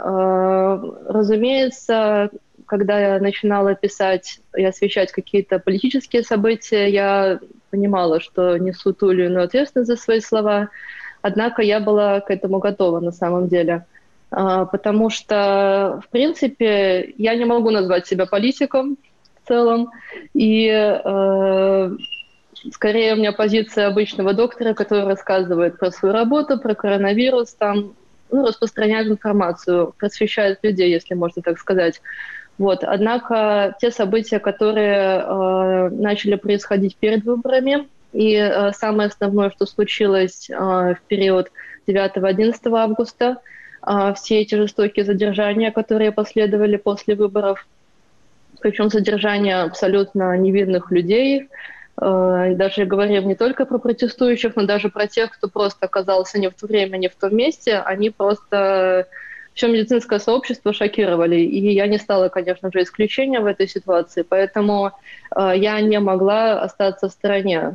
[SPEAKER 5] разумеется, когда я начинала писать и освещать какие-то политические события, я понимала, что несу ту или иную ответственность за свои слова, однако я была к этому готова на самом деле. Потому что, в принципе, я не могу назвать себя политиком в целом, и скорее у меня позиция обычного доктора, который рассказывает про свою работу, про коронавирус, распространяет информацию, просвещает людей, если можно так сказать. Вот. Однако те события, которые начали происходить перед выборами, и самое основное, что случилось в период 9-11 августа, все эти жестокие задержания, которые последовали после выборов, причем задержания абсолютно невинных людей, даже говорим не только про протестующих, но даже про тех, кто просто оказался не в то время, не в том месте, они просто все медицинское сообщество шокировали. И я не стала, конечно же, исключением в этой ситуации, поэтому я не могла остаться в стороне.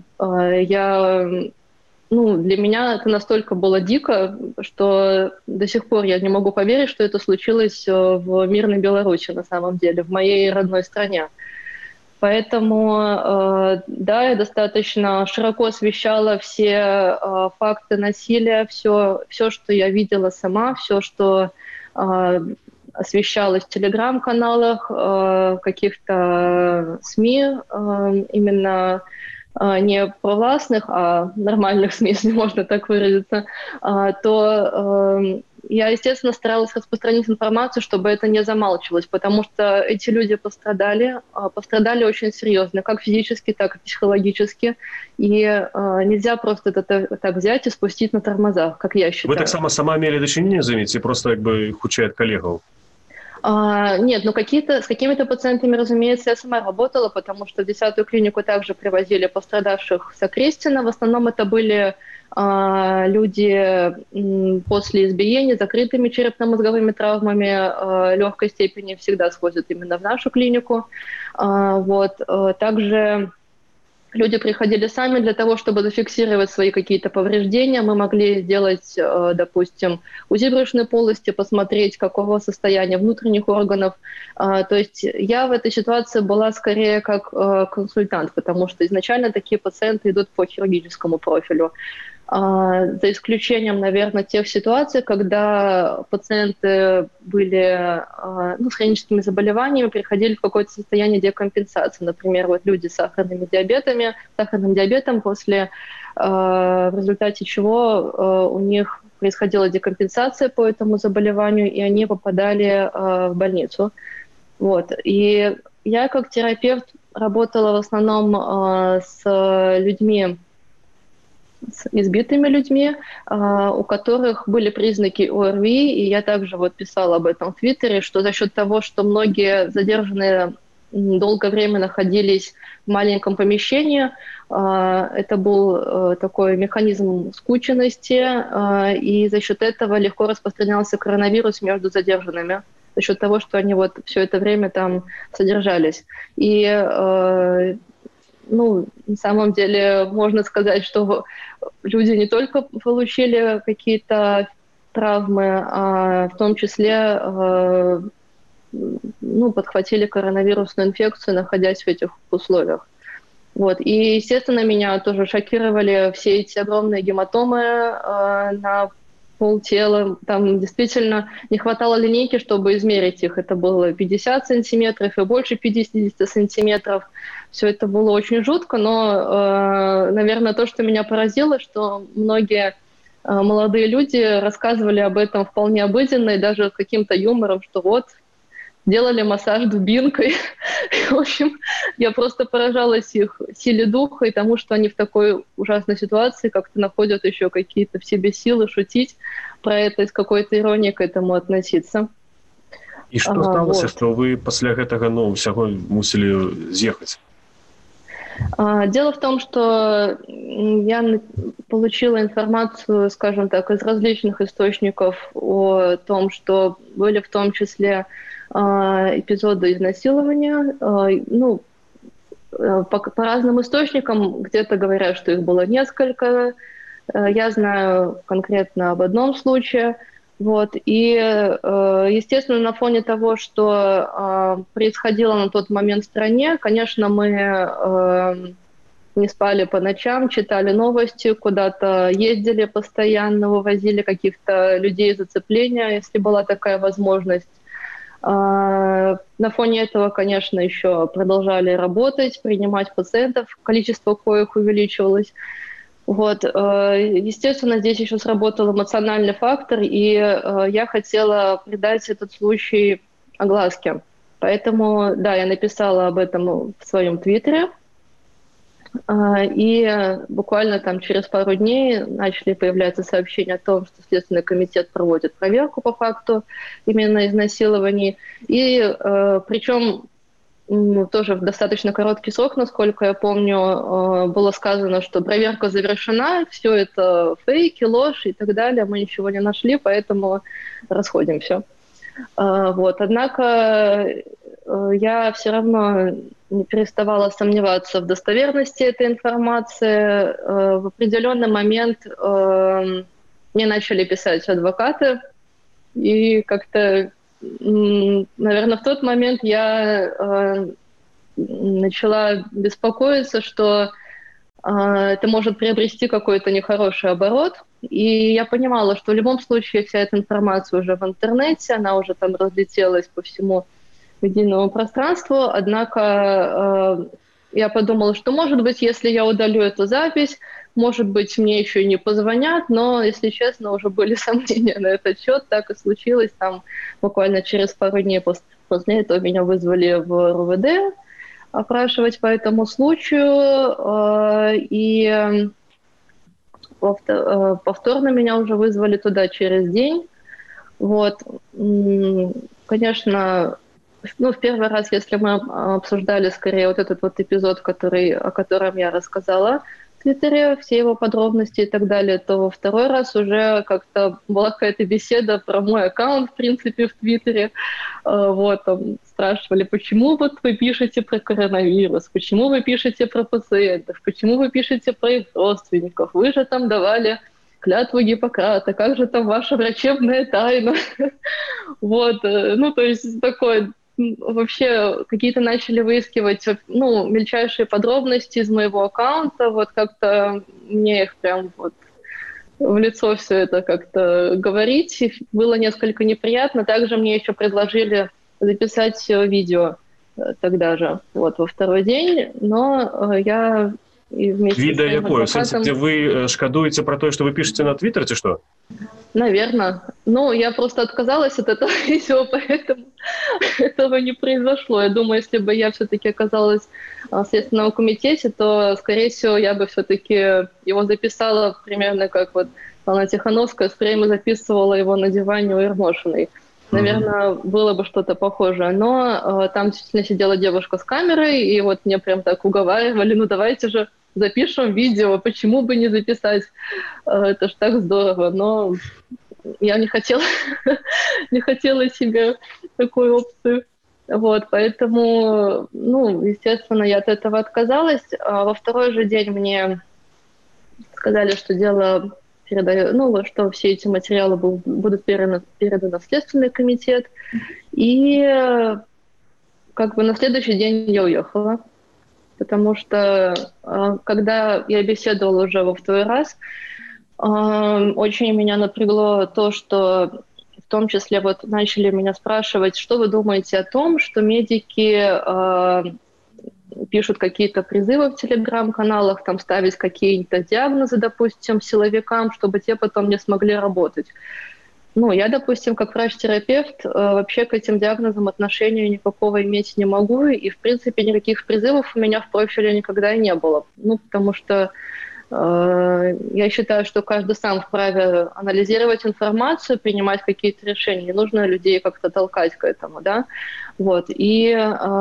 [SPEAKER 5] Для меня это настолько было дико, что до сих пор я не могу поверить, что это случилось в мирной Беларуси на самом деле, в моей родной стране. Поэтому, да, я достаточно широко освещала все факты насилия, все, что я видела сама, все, что освещалось в телеграм-каналах, каких-то СМИ, именно не провластных, а нормальных СМИ, если можно так выразиться, то я, естественно, старалась распространить информацию, чтобы это не замалчивалось, потому что эти люди пострадали очень серьезно, как физически, так и психологически, и нельзя просто это так взять и спустить на тормозах, как я считаю.
[SPEAKER 4] Вы так само сама имели дочинение, заметьте, просто худшие от коллегов?
[SPEAKER 5] Нет, ну с какими-то пациентами, разумеется, я сама работала, потому что в 10-ю клинику также привозили пострадавших с Окрестина. В основном это были люди после избиения, закрытыми черепно-мозговыми травмами легкой степени, всегда сходят именно в нашу клинику. Также люди приходили сами для того, чтобы зафиксировать свои какие-то повреждения. Мы могли сделать, допустим, УЗИ брюшной полости, посмотреть, какого состояния внутренних органов. То есть я в этой ситуации была скорее как консультант, потому что изначально такие пациенты идут по хирургическому профилю. За исключением, наверное, тех ситуаций, когда пациенты были с хроническими заболеваниями, переходили в какое-то состояние декомпенсации. Например, люди с сахарным диабетом, в результате чего у них происходила декомпенсация по этому заболеванию, и они попадали в больницу. И я как терапевт работала в основном с людьми, с избитыми людьми, у которых были признаки ОРВИ, и я также писала об этом в Твиттере, что за счет того, что многие задержанные долгое время находились в маленьком помещении, это был такой механизм скученности, и за счет этого легко распространялся коронавирус между задержанными, за счет того, что они все это время там содержались. И на самом деле можно сказать, что люди не только получили какие-то травмы, а в том числе подхватили коронавирусную инфекцию, находясь в этих условиях. И, естественно, меня тоже шокировали все эти огромные гематомы на полтела. Там действительно не хватало линейки, чтобы измерить их. Это было 50 сантиметров и больше 50 сантиметров. Все это было очень жутко, но, наверное, то, что меня поразило, что многие молодые люди рассказывали об этом вполне обыденно и даже с каким-то юмором, что делали массаж дубинкой. В общем, я просто поражалась их силе духа и тому, что они в такой ужасной ситуации как-то находят еще какие-то в себе силы шутить про это и с какой-то иронией к этому относиться.
[SPEAKER 4] И что сталося, что вы после этого всего мусили съехать?
[SPEAKER 5] Дело в том, что я получила информацию, скажем так, из различных источников о том, что были в том числе эпизоды изнасилования. По разным источникам где-то говорят, что их было несколько. Я знаю конкретно об одном случае. И, естественно, на фоне того, что происходило на тот момент в стране, конечно, мы не спали по ночам, читали новости, куда-то ездили постоянно, вывозили каких-то людей из зацепления, если была такая возможность. На фоне этого, конечно, еще продолжали работать, принимать пациентов, количество коих увеличивалось. Естественно, здесь еще сработал эмоциональный фактор, и я хотела придать этот случай огласке. Поэтому, да, я написала об этом в своем твиттере, и буквально там через пару дней начали появляться сообщения о том, что Следственный комитет проводит проверку по факту именно изнасилований. И причем тоже в достаточно короткий срок, насколько я помню, было сказано, что проверка завершена, все это фейки, ложь и так далее, мы ничего не нашли, поэтому расходимся. Однако я все равно не переставала сомневаться в достоверности этой информации. В определенный момент мне начали писать адвокаты, и как-то, наверное, в тот момент я начала беспокоиться, что это может приобрести какой-то нехороший оборот. И я понимала, что в любом случае вся эта информация уже в интернете, она уже там разлетелась по всему медийному пространству. Однако я подумала, что, может быть, если я удалю эту запись, может быть, мне еще и не позвонят, но, если честно, уже были сомнения на этот счет. Так и случилось. Там буквально через пару дней после этого меня вызвали в РУВД опрашивать по этому случаю. И повторно меня уже вызвали туда через день. конечно, ну, в первый раз, если мы обсуждали скорее вот этот вот эпизод, о котором я рассказала в Твиттере, все его подробности и так далее, то во второй раз уже как-то была какая-то беседа про мой аккаунт, в принципе, в Твиттере. Вот, там спрашивали, почему вот вы пишете про коронавирус, почему вы пишете про пациентов, почему вы пишете про их родственников, вы же там давали клятву Гиппократа, как же там ваша врачебная тайна? Вот, ну, то есть такое, вообще какие-то начали выискивать, ну, мельчайшие подробности из моего аккаунта, вот как-то мне их прям вот в лицо все это как-то говорить, и было несколько неприятно. Также мне еще предложили записать видео тогда же, вот, во второй день, но я и вместе
[SPEAKER 4] Відео
[SPEAKER 5] с своим
[SPEAKER 4] якое?
[SPEAKER 5] адвокатом...
[SPEAKER 4] Где вы шкадуете про то, что вы пишете на Твиттере, ці что?
[SPEAKER 5] Наверное. Ну, я просто отказалась от этого видео, поэтому этого не произошло. Я думаю, если бы я все-таки оказалась в Следственном комитете, то, скорее всего, я бы все-таки его записала примерно как вот Анна Тихановская с время записывала его на диване у Ермошиной. Наверное, было бы что-то похожее. Но там действительно сидела девушка с камерой, и вот мне прям так уговаривали, ну давайте же запишем видео, почему бы не записать? Это ж так здорово. Но я не хотела, не хотела себе такую опцию. Вот, поэтому, ну, естественно, я от этого отказалась. А во второй же день мне сказали, что дело ну, что все эти материалы будут переданы в Следственный комитет. И как бы на следующий день я уехала. Потому что, когда я беседовала уже во второй раз, очень меня напрягло то, что в том числе вот начали меня спрашивать, что вы думаете о том, что медики пишут какие-то призывы в телеграм-каналах, там ставить какие-то диагнозы, допустим, силовикам, чтобы те потом не смогли работать. Ну, я, допустим, как врач-терапевт, вообще к этим диагнозам отношения никакого иметь не могу, и, в принципе, никаких призывов у меня в профиле никогда и не было. Ну, потому что я считаю, что каждый сам вправе анализировать информацию, принимать какие-то решения. Не нужно людей как-то толкать к этому, да. Вот. И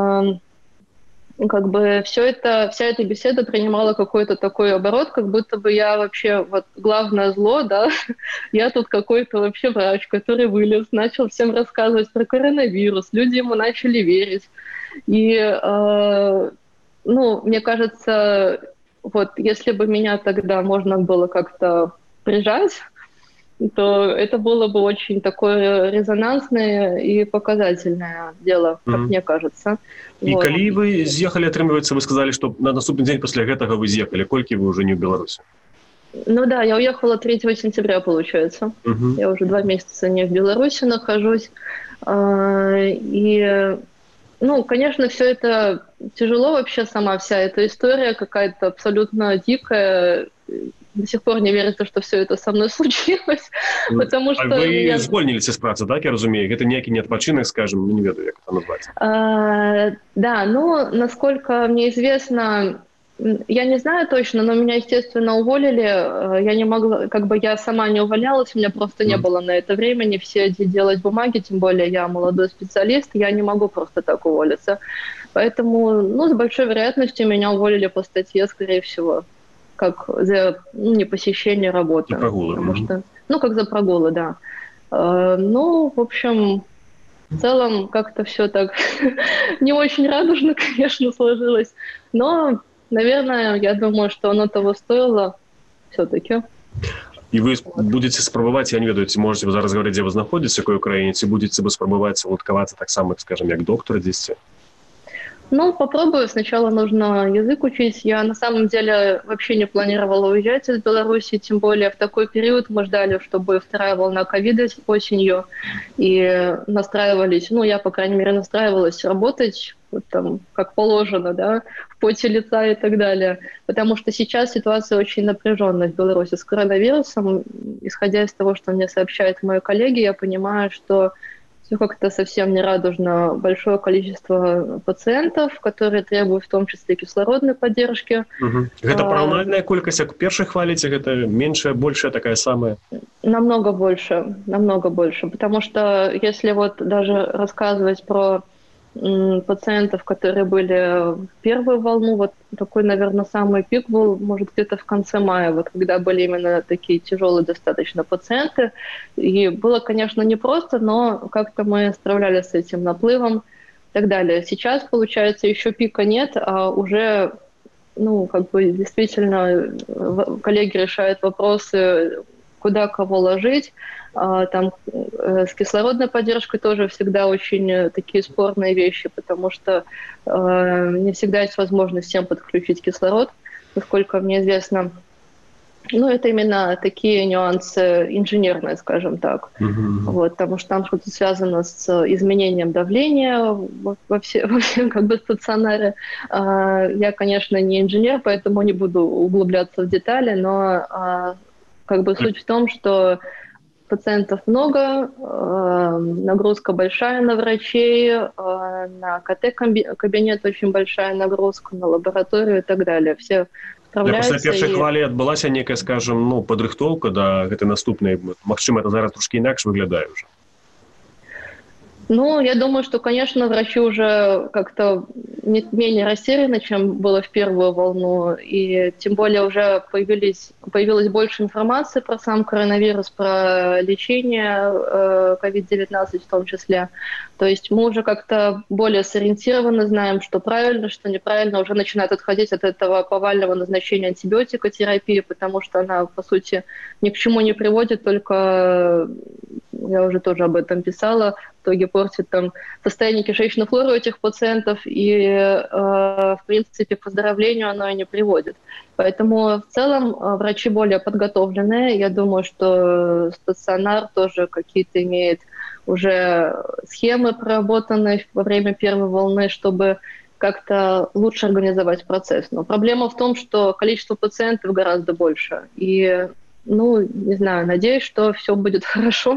[SPEAKER 5] как бы вся эта беседа принимала какой-то такой оборот, как будто бы я вообще вот главное зло, да, я тут какой-то вообще врач, который вылез, начал всем рассказывать про коронавирус, люди ему начали верить. И, ну, мне кажется, вот если бы меня тогда можно было как-то прижать, то это было бы очень такое резонансное и показательное дело, как мне кажется.
[SPEAKER 4] И вот. Калі вы з'ехали, атрымліваецца, вы сказали, что на наступный день после гэтага вы з'ехали. Колькі вы уже не в Беларуси?
[SPEAKER 5] Ну да, я уехала 3 сентября, получается. Я уже 2 месяца не в Беларуси нахожусь. И, ну, конечно, все это тяжело вообще, сама вся эта история какая-то абсолютно дикая. До сих пор не верится, что все это со мной случилось, потому что...
[SPEAKER 4] Вы звольнились з працы, так, я разумею? Это некий не отпочинок, скажем, не ведаю, как это назвать.
[SPEAKER 5] Да, ну, насколько мне известно, я не знаю точно, но меня, естественно, уволили. Я не могла, как бы я сама не увольнялась, у меня просто не было на это времени все делать бумаги, тем более я молодой специалист, я не могу просто так уволиться. Поэтому, ну, с большой вероятностью меня уволили по статье, скорее всего, как за непосещение работы.
[SPEAKER 4] За прогулы.
[SPEAKER 5] Потому что, ну, как за прогулы, да. Ну, в общем, в целом как-то все так не очень радужно, конечно, сложилось. Но, наверное, я думаю, что оно того стоило все-таки.
[SPEAKER 4] И вы будете спробовать, я не ведаю, ці можете вы зараз говорить, где вы знаходитесь, в какой Украине, ці будете бы спробовать уладкаваться так само, скажем, как доктор здесь?
[SPEAKER 5] Ну, попробую. Сначала нужно язык учить. Я на самом деле вообще не планировала уезжать из Беларуси, тем более в такой период мы ждали, чтобы вторая волна ковида осенью, и настраивались, ну, я, по крайней мере, настраивалась работать вот там, как положено, да, в поте лица и так далее, потому что сейчас ситуация очень напряженная в Беларуси с коронавирусом. Исходя из того, что мне сообщают мои коллеги, я понимаю, что все как-то совсем не радужно. Большое количество пациентов, которые требуют в том числе кислородной поддержки.
[SPEAKER 4] Это параўнальная колькасць, як у першай хвалі, ці гэта меншая, большая, такая самая?
[SPEAKER 5] Намного больше. Потому что если вот даже рассказывать про пациентов, которые были в первую волну, вот такой, наверное, самый пик был, может, где-то в конце мая, вот когда были именно такие тяжелые достаточно пациенты. И было, конечно, непросто, но как-то мы справлялись с этим наплывом и так далее. Сейчас, получается, еще пика нет, а уже, действительно коллеги решают вопросы, куда кого ложить. Там с кислородной поддержкой тоже всегда очень такие спорные вещи, потому что не всегда есть возможность всем подключить кислород, насколько мне известно. Это именно такие нюансы инженерные, скажем так. Вот, потому что там что-то связано с изменением давления во всем стационаре. Я, конечно, не инженер, поэтому не буду углубляться в детали, но суть в том, что пациентов много, нагрузка большая на врачей, на КТ-кабинет очень большая нагрузка, на лабораторию и так далее. Все справляюцца.
[SPEAKER 4] Пасля першай хвалі адбылася некая, скажем, падрыхтоўка да гэтай наступнай. Магчыма, это зараз трошкі інакш выглядае ўжо.
[SPEAKER 5] Я думаю, что, конечно, врачи уже как-то менее растеряны, чем было в первую волну, и тем более уже появилось больше информации про сам коронавирус, про лечение COVID-19 в том числе. То есть мы уже как-то более сориентированно знаем, что правильно, что неправильно, уже начинают отходить от этого повального назначения антибиотикотерапии, потому что она, по сути, ни к чему не приводит, только, я уже тоже об этом писала, в итоге портит там состояние кишечной флоры у этих пациентов, и, в принципе, к выздоровлению оно и не приводит. Поэтому в целом врачи более подготовленные. Я думаю, что стационар тоже какие-то имеет уже схемы проработанные во время первой волны, чтобы как-то лучше организовать процесс. Но проблема в том, что количество пациентов гораздо больше. И, не знаю, надеюсь, что все будет хорошо.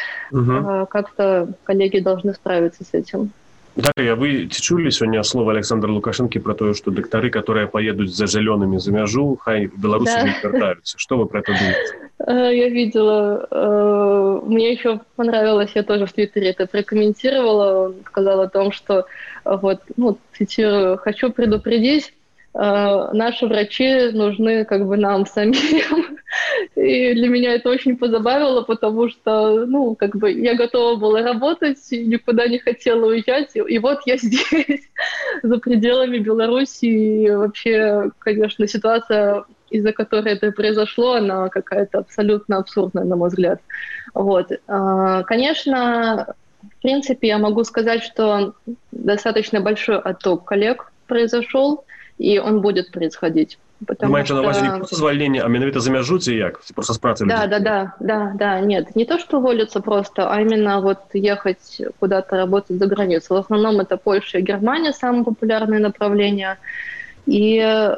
[SPEAKER 5] Как-то коллеги должны справиться с этим.
[SPEAKER 4] Дар'я, вы чули сегодня слово Александра Лукашенко про то, что доктары, которые поедут за зелеными за мяжу, хай в Беларуси не вертаются? Что вы про это думаете?
[SPEAKER 5] Я видела. Мне еще понравилось, я тоже в Твиттере это прокомментировала. Он сказал о том, что, цитирую, «хочу предупредить, наши врачи нужны нам самим». И для меня это очень позабавило, потому что, я готова была работать, никуда не хотела уезжать, и вот я здесь, за пределами Беларуси, и вообще, конечно, ситуация, из-за которой это произошло, она какая-то абсолютно абсурдная, на мой взгляд. Вот. Конечно, в принципе, я могу сказать, что достаточно большой отток коллег произошел, и он будет происходить.
[SPEAKER 4] Маете на увазі не просто звольнение, а менавіта за мяжу, ці як? Просто с працы людей?
[SPEAKER 5] Да. Нет, не то, что уволиться просто, а именно ехать куда-то работать за границу. В основном это Польша и Германия, самые популярные направления. И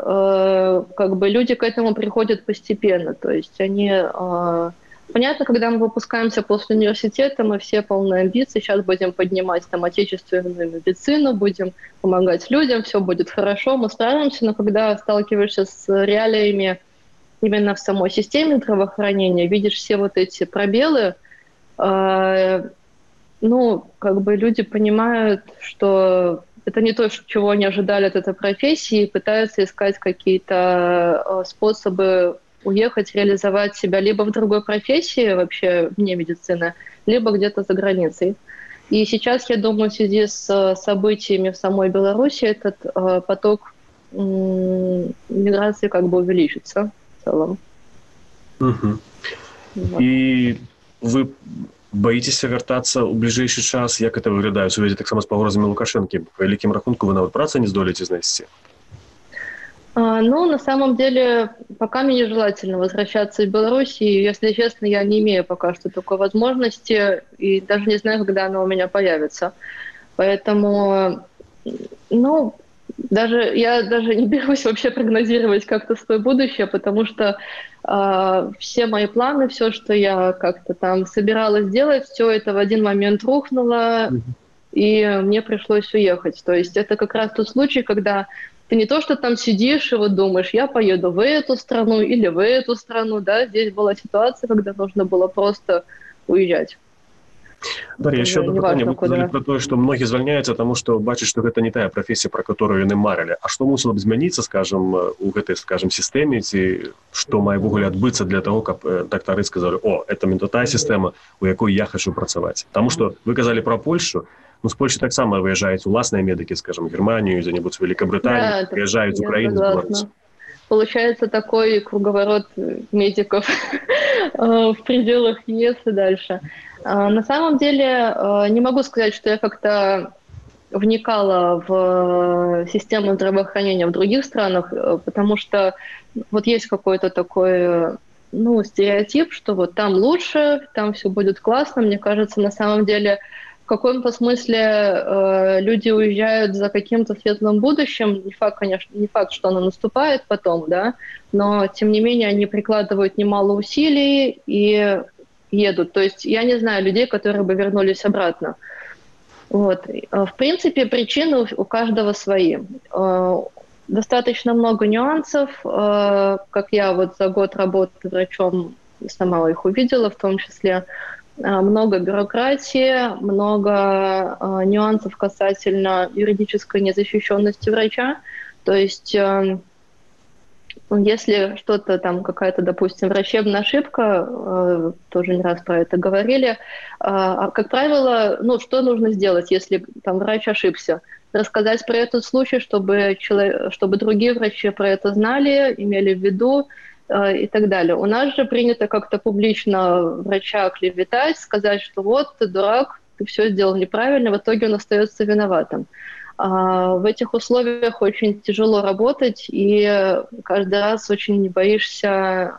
[SPEAKER 5] люди к этому приходят постепенно. То есть они... Понятно, когда мы выпускаемся после университета, мы все полны амбиций, сейчас будем поднимать отечественную медицину, будем помогать людям, все будет хорошо, мы справимся, но когда сталкиваешься с реалиями именно в самой системе здравоохранения, видишь все эти пробелы, люди понимают, что это не то, чего они ожидали от этой профессии, и пытаются искать какие-то способы уехать, реализовать себя либо в другой профессии, вообще вне медицины, либо где-то за границей. И сейчас, я думаю, в связи с событиями в самой Беларуси этот поток миграции увеличится в целом.
[SPEAKER 4] Вот. И вы боитесь вертаться ў бліжэйшы час? Як это выглядае? У сувязі таксама з пагрозамі Лукашэнкі? Па вялікім рахунку вы нават працы не здолееце знайсці?
[SPEAKER 5] На самом деле, пока мне нежелательно возвращаться в Беларусь, и, если честно, я не имею пока что такой возможности, и даже не знаю, когда она у меня появится. Поэтому, Я даже не берусь вообще прогнозировать как-то свое будущее, потому что все мои планы, все, что я как-то там собиралась делать, все это в один момент рухнуло, и мне пришлось уехать. То есть это как раз тот случай, когда ты не то, что там сидишь и вот думаешь, я поеду в эту страну или в эту страну, да, здесь была ситуация, когда нужно было просто уезжать.
[SPEAKER 4] Дар'я, яшчэ одно пытанне. Вы казалі
[SPEAKER 5] куда.
[SPEAKER 4] пра тое, што многія звальняюцца, таму што бачаць, што гэта не тая прафесія, пра которую яны марылі. А што мусіла б змяніцца, скажам, у гэтай, скажам, сістэме, ці што мае ввогуле адбыцца для таго, каб дактары сказалі: о, это менавіта тая сістэма, у якой я хачу працаваць. Таму што вы казалі пра Польшу, ну, з Польши таксама выязджаюць уласныя медыкі, скажам, Германию, где-нибудь в Великобританию, приезжают из Украины, из Беларуси.
[SPEAKER 5] Получается такой круговорот медиков в пределах ЕС и дальше. На самом деле не могу сказать, что я как-то вникала в систему здравоохранения в других странах, потому что вот есть какой-то такой, ну, стереотип, что вот там лучше, там все будет классно. Мне кажется, на самом деле в каком-то смысле люди уезжают за каким-то светлым будущим. Не факт, конечно, не факт, что оно наступает потом, да, но тем не менее они прикладывают немало усилий и едут. То есть я не знаю людей, которые бы вернулись обратно. Вот. В принципе, причины у каждого свои. Достаточно много нюансов. Как я вот за год работы врачом сама их увидела, в том числе много бюрократии, много нюансов касательно юридической незащищенности врача. То есть если что-то там, какая-то, допустим, врачебная ошибка, тоже не раз про это говорили, как правило, ну, что нужно сделать, если там врач ошибся? Рассказать про этот случай, чтобы другие врачи про это знали, имели в виду и так далее. У нас же принято как-то публично врача клеветать, сказать, что вот ты дурак, ты все сделал неправильно, в итоге он остается виноватым. В этих условиях очень тяжело работать, и каждый раз очень боишься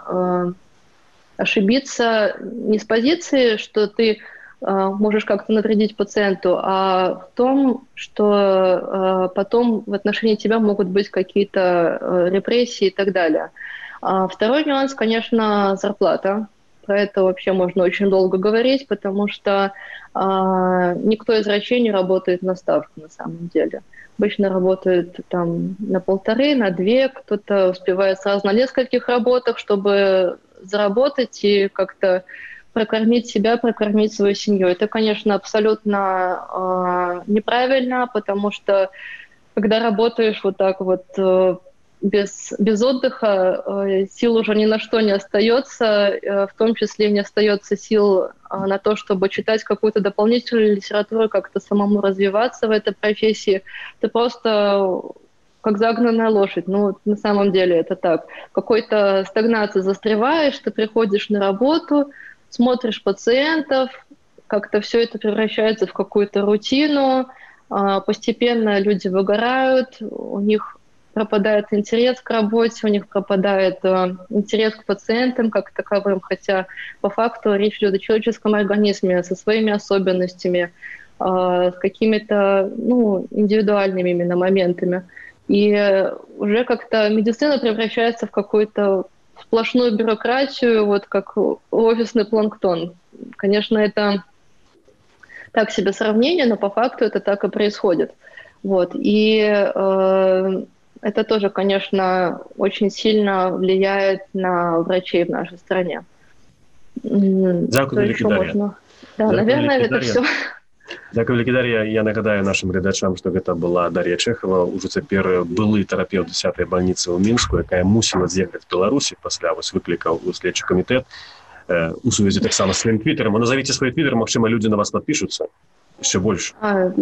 [SPEAKER 5] ошибиться не с позиции, что ты можешь как-то навредить пациенту, а в том, что потом в отношении тебя могут быть какие-то репрессии и так далее. Второй нюанс, конечно, зарплата. Про это вообще можно очень долго говорить, потому что никто из врачей не работает на ставку на самом деле. Обычно работают там на 1,5, на 2, кто-то успевает сразу на нескольких работах, чтобы заработать и как-то прокормить себя, прокормить свою семью. Это, конечно, абсолютно неправильно, потому что когда работаешь вот так вот без отдыха, сил уже ни на что не остается, в том числе не остается сил на то, чтобы читать какую-то дополнительную литературу, как-то самому развиваться в этой профессии. Ты просто как загнанная лошадь. Ну, на самом деле это так. В какой-то стагнации застреваешь, ты приходишь на работу, смотришь пациентов, как-то все это превращается в какую-то рутину, постепенно люди выгорают, у них пропадает интерес к работе, у них пропадает интерес к пациентам как таковым, хотя по факту речь идет о человеческом организме со своими особенностями, с какими-то индивидуальными именно моментами. И уже как-то медицина превращается в какую-то сплошную бюрократию, вот как офисный планктон. Конечно, это так себе сравнение, но по факту это так и происходит. Вот. И это тоже, конечно, очень сильно влияет на врачей в нашей стране.
[SPEAKER 4] Дякую, вялікі, Дар'я.
[SPEAKER 5] Да, наверное, это все.
[SPEAKER 4] Дякую, вялікі, Дар'я. Я нагадаю нашим глядачам, што гэта была Дар'я Чэхава, ужо цяпер былы тэрапеўт 10-й бальніцы ў Мінску, якая мусіла з'ехаць в Беларусі пасля выклікаў у следчы камітэт у сувязі таксама з сваім твіттером. Назовите свой твиттер, магчыма, людзі на вас подпишутся. Еще больше.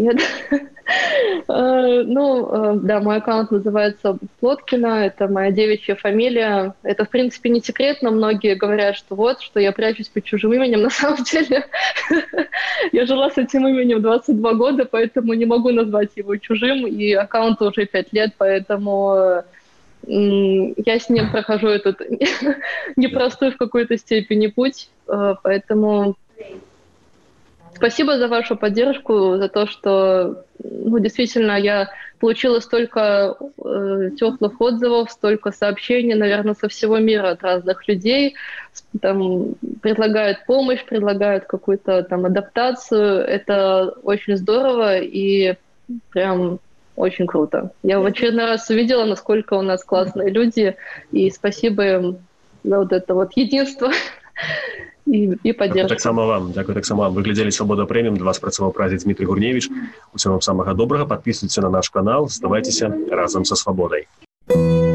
[SPEAKER 5] Да, мой аккаунт называется Плоткина, это моя девичья фамилия. Это, в принципе, не секрет, но многие говорят, что вот, что я прячусь под чужим именем. На самом деле, я жила с этим именем 22 года, поэтому не могу назвать его чужим, и аккаунту уже 5 лет, поэтому я с ним прохожу этот непростой в какой-то степени путь, поэтому... Спасибо за вашу поддержку, за то, что действительно я получила столько теплых отзывов, столько сообщений, наверное, со всего мира от разных людей. Там предлагают помощь, предлагают какую-то там адаптацию. Это очень здорово и прям очень круто. Я в очередной раз увидела, насколько у нас классные люди, и спасибо им за вот это вот единство и поддержку.
[SPEAKER 4] Дякую так само вам. Вы глядзелі «Свабода Прэміум». Для вас працаваў прадзед Дмітрый Гурневіч. Усё вам самага добрага. Падпісвайцеся на наш канал. Ставайцеся разам са свабодай.